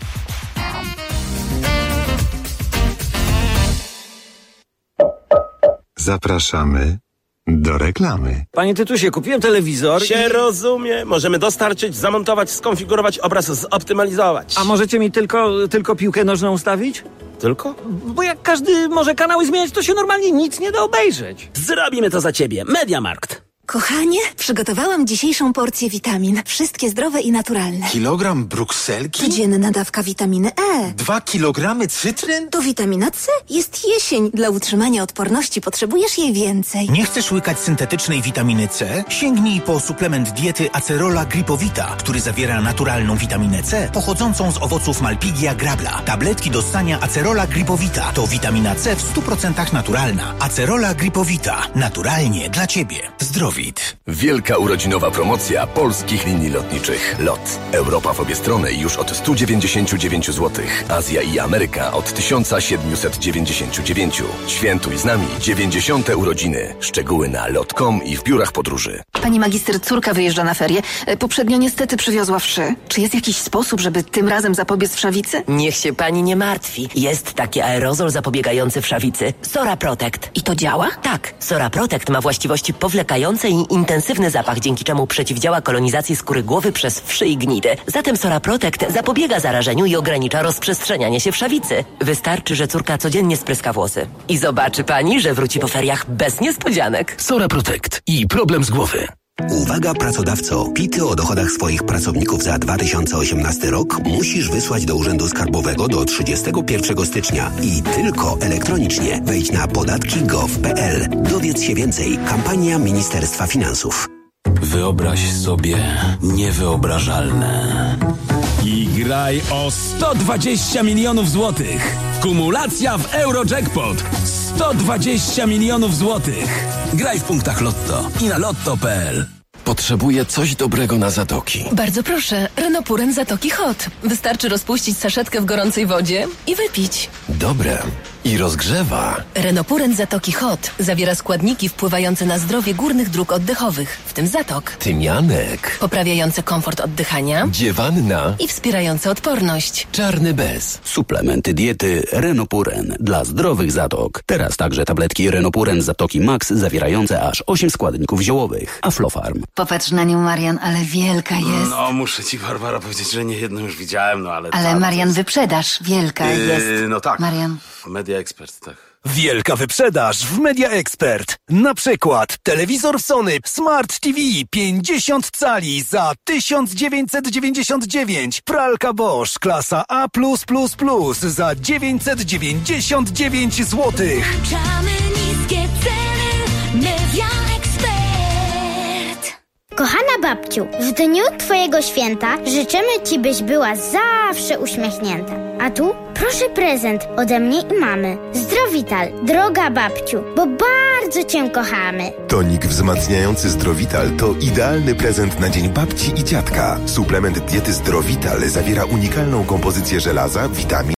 Zapraszamy do reklamy. Panie Tytusie, kupiłem telewizor się i... rozumie. Możemy dostarczyć, zamontować, skonfigurować, obraz zoptymalizować. A możecie mi tylko, tylko piłkę nożną ustawić? Tylko? Bo jak każdy może kanały zmieniać, to się normalnie nic nie da obejrzeć. Zrobimy to za ciebie. Mediamarkt. Kochanie, przygotowałam dzisiejszą porcję witamin. Wszystkie zdrowe i naturalne. Kilogram brukselki? Codzienna dawka witaminy E. Dwa kilogramy cytryn? To witamina C. Jest jesień. Dla utrzymania odporności potrzebujesz jej więcej. Nie chcesz łykać syntetycznej witaminy C? Sięgnij po suplement diety Acerola Gripowita, który zawiera naturalną witaminę C pochodzącą z owoców Malpighia grabla. Tabletki do ssania Acerola Gripowita to witamina C w stu procentach naturalna. Acerola Gripowita. Naturalnie dla Ciebie. Zdrowie. Wielka urodzinowa promocja polskich linii lotniczych. LOT. Europa w obie strony już od stu dziewięćdziesięciu dziewięciu złotych. Azja i Ameryka od tysiąc siedemset dziewięćdziesięciu dziewięciu. Świętuj z nami dziewięćdziesiąte urodziny. Szczegóły na lot kropka com i w biurach podróży. Pani magister, córka wyjeżdża na ferie. Poprzednio niestety przywiozła wszy. Czy jest jakiś sposób, żeby tym razem zapobiec wszawicy? Niech się pani nie martwi. Jest taki aerozol zapobiegający wszawicy. Sora Protect. I to działa? Tak. Sora Protect ma właściwości powlekające i intensywny zapach, dzięki czemu przeciwdziała kolonizacji skóry głowy przez wszy i gnidy. Zatem Sora Protect zapobiega zarażeniu i ogranicza rozprzestrzenianie się wszawicy. Wystarczy, że córka codziennie spryska włosy. I zobaczy pani, że wróci po feriach bez niespodzianek. Sora Protect i problem z głowy. Uwaga pracodawco, pity o dochodach swoich pracowników za dwa tysiące osiemnasty rok musisz wysłać do Urzędu Skarbowego do trzydziestego pierwszego stycznia i tylko elektronicznie. Wejdź na podatki kropka gov kropka p l. Dowiedz się więcej. Kampania Ministerstwa Finansów. Wyobraź sobie niewyobrażalne. I graj o sto dwadzieścia milionów złotych. Kumulacja w Eurojackpot. sto dwadzieścia milionów złotych. Graj w punktach Lotto i na lotto kropka p l. Potrzebuję coś dobrego na zatoki. Bardzo proszę, Renopuren Zatoki Hot. Wystarczy rozpuścić saszetkę w gorącej wodzie i wypić. Dobre. I rozgrzewa. Renopuren Zatoki Hot zawiera składniki wpływające na zdrowie górnych dróg oddechowych, w tym zatok. Tymianek. Poprawiające komfort oddychania. Dziewanna. I wspierające odporność. Czarny bez. Suplementy diety Renopuren dla zdrowych zatok. Teraz także tabletki Renopuren Zatoki Max zawierające aż osiem składników ziołowych. Aflofarm. Popatrz na nią, Marian, ale wielka jest. No, muszę ci, Barbara, powiedzieć, że nie jedną już widziałem, no ale... Ale ta, Marian, jest... wyprzedaż, wielka yy, jest. No tak. Marian. Media Expert, tak. Wielka wyprzedaż w Media Expert. Na przykład telewizor Sony Smart T V pięćdziesiąt cali za tysiąc dziewięćset dziewięćdziesiąt dziewięć. Pralka Bosch klasa A plus plus plus za dziewięćset dziewięćdziesiąt dziewięć złotych. Niskie ceny Media Expert. Kochana babciu, w dniu twojego święta życzymy ci, byś była zawsze uśmiechnięta. A tu proszę prezent ode mnie i mamy. Zdrowital, droga babciu, bo bardzo cię kochamy. Tonik wzmacniający Zdrowital to idealny prezent na dzień babci i dziadka. Suplement diety Zdrowital zawiera unikalną kompozycję żelaza, witamin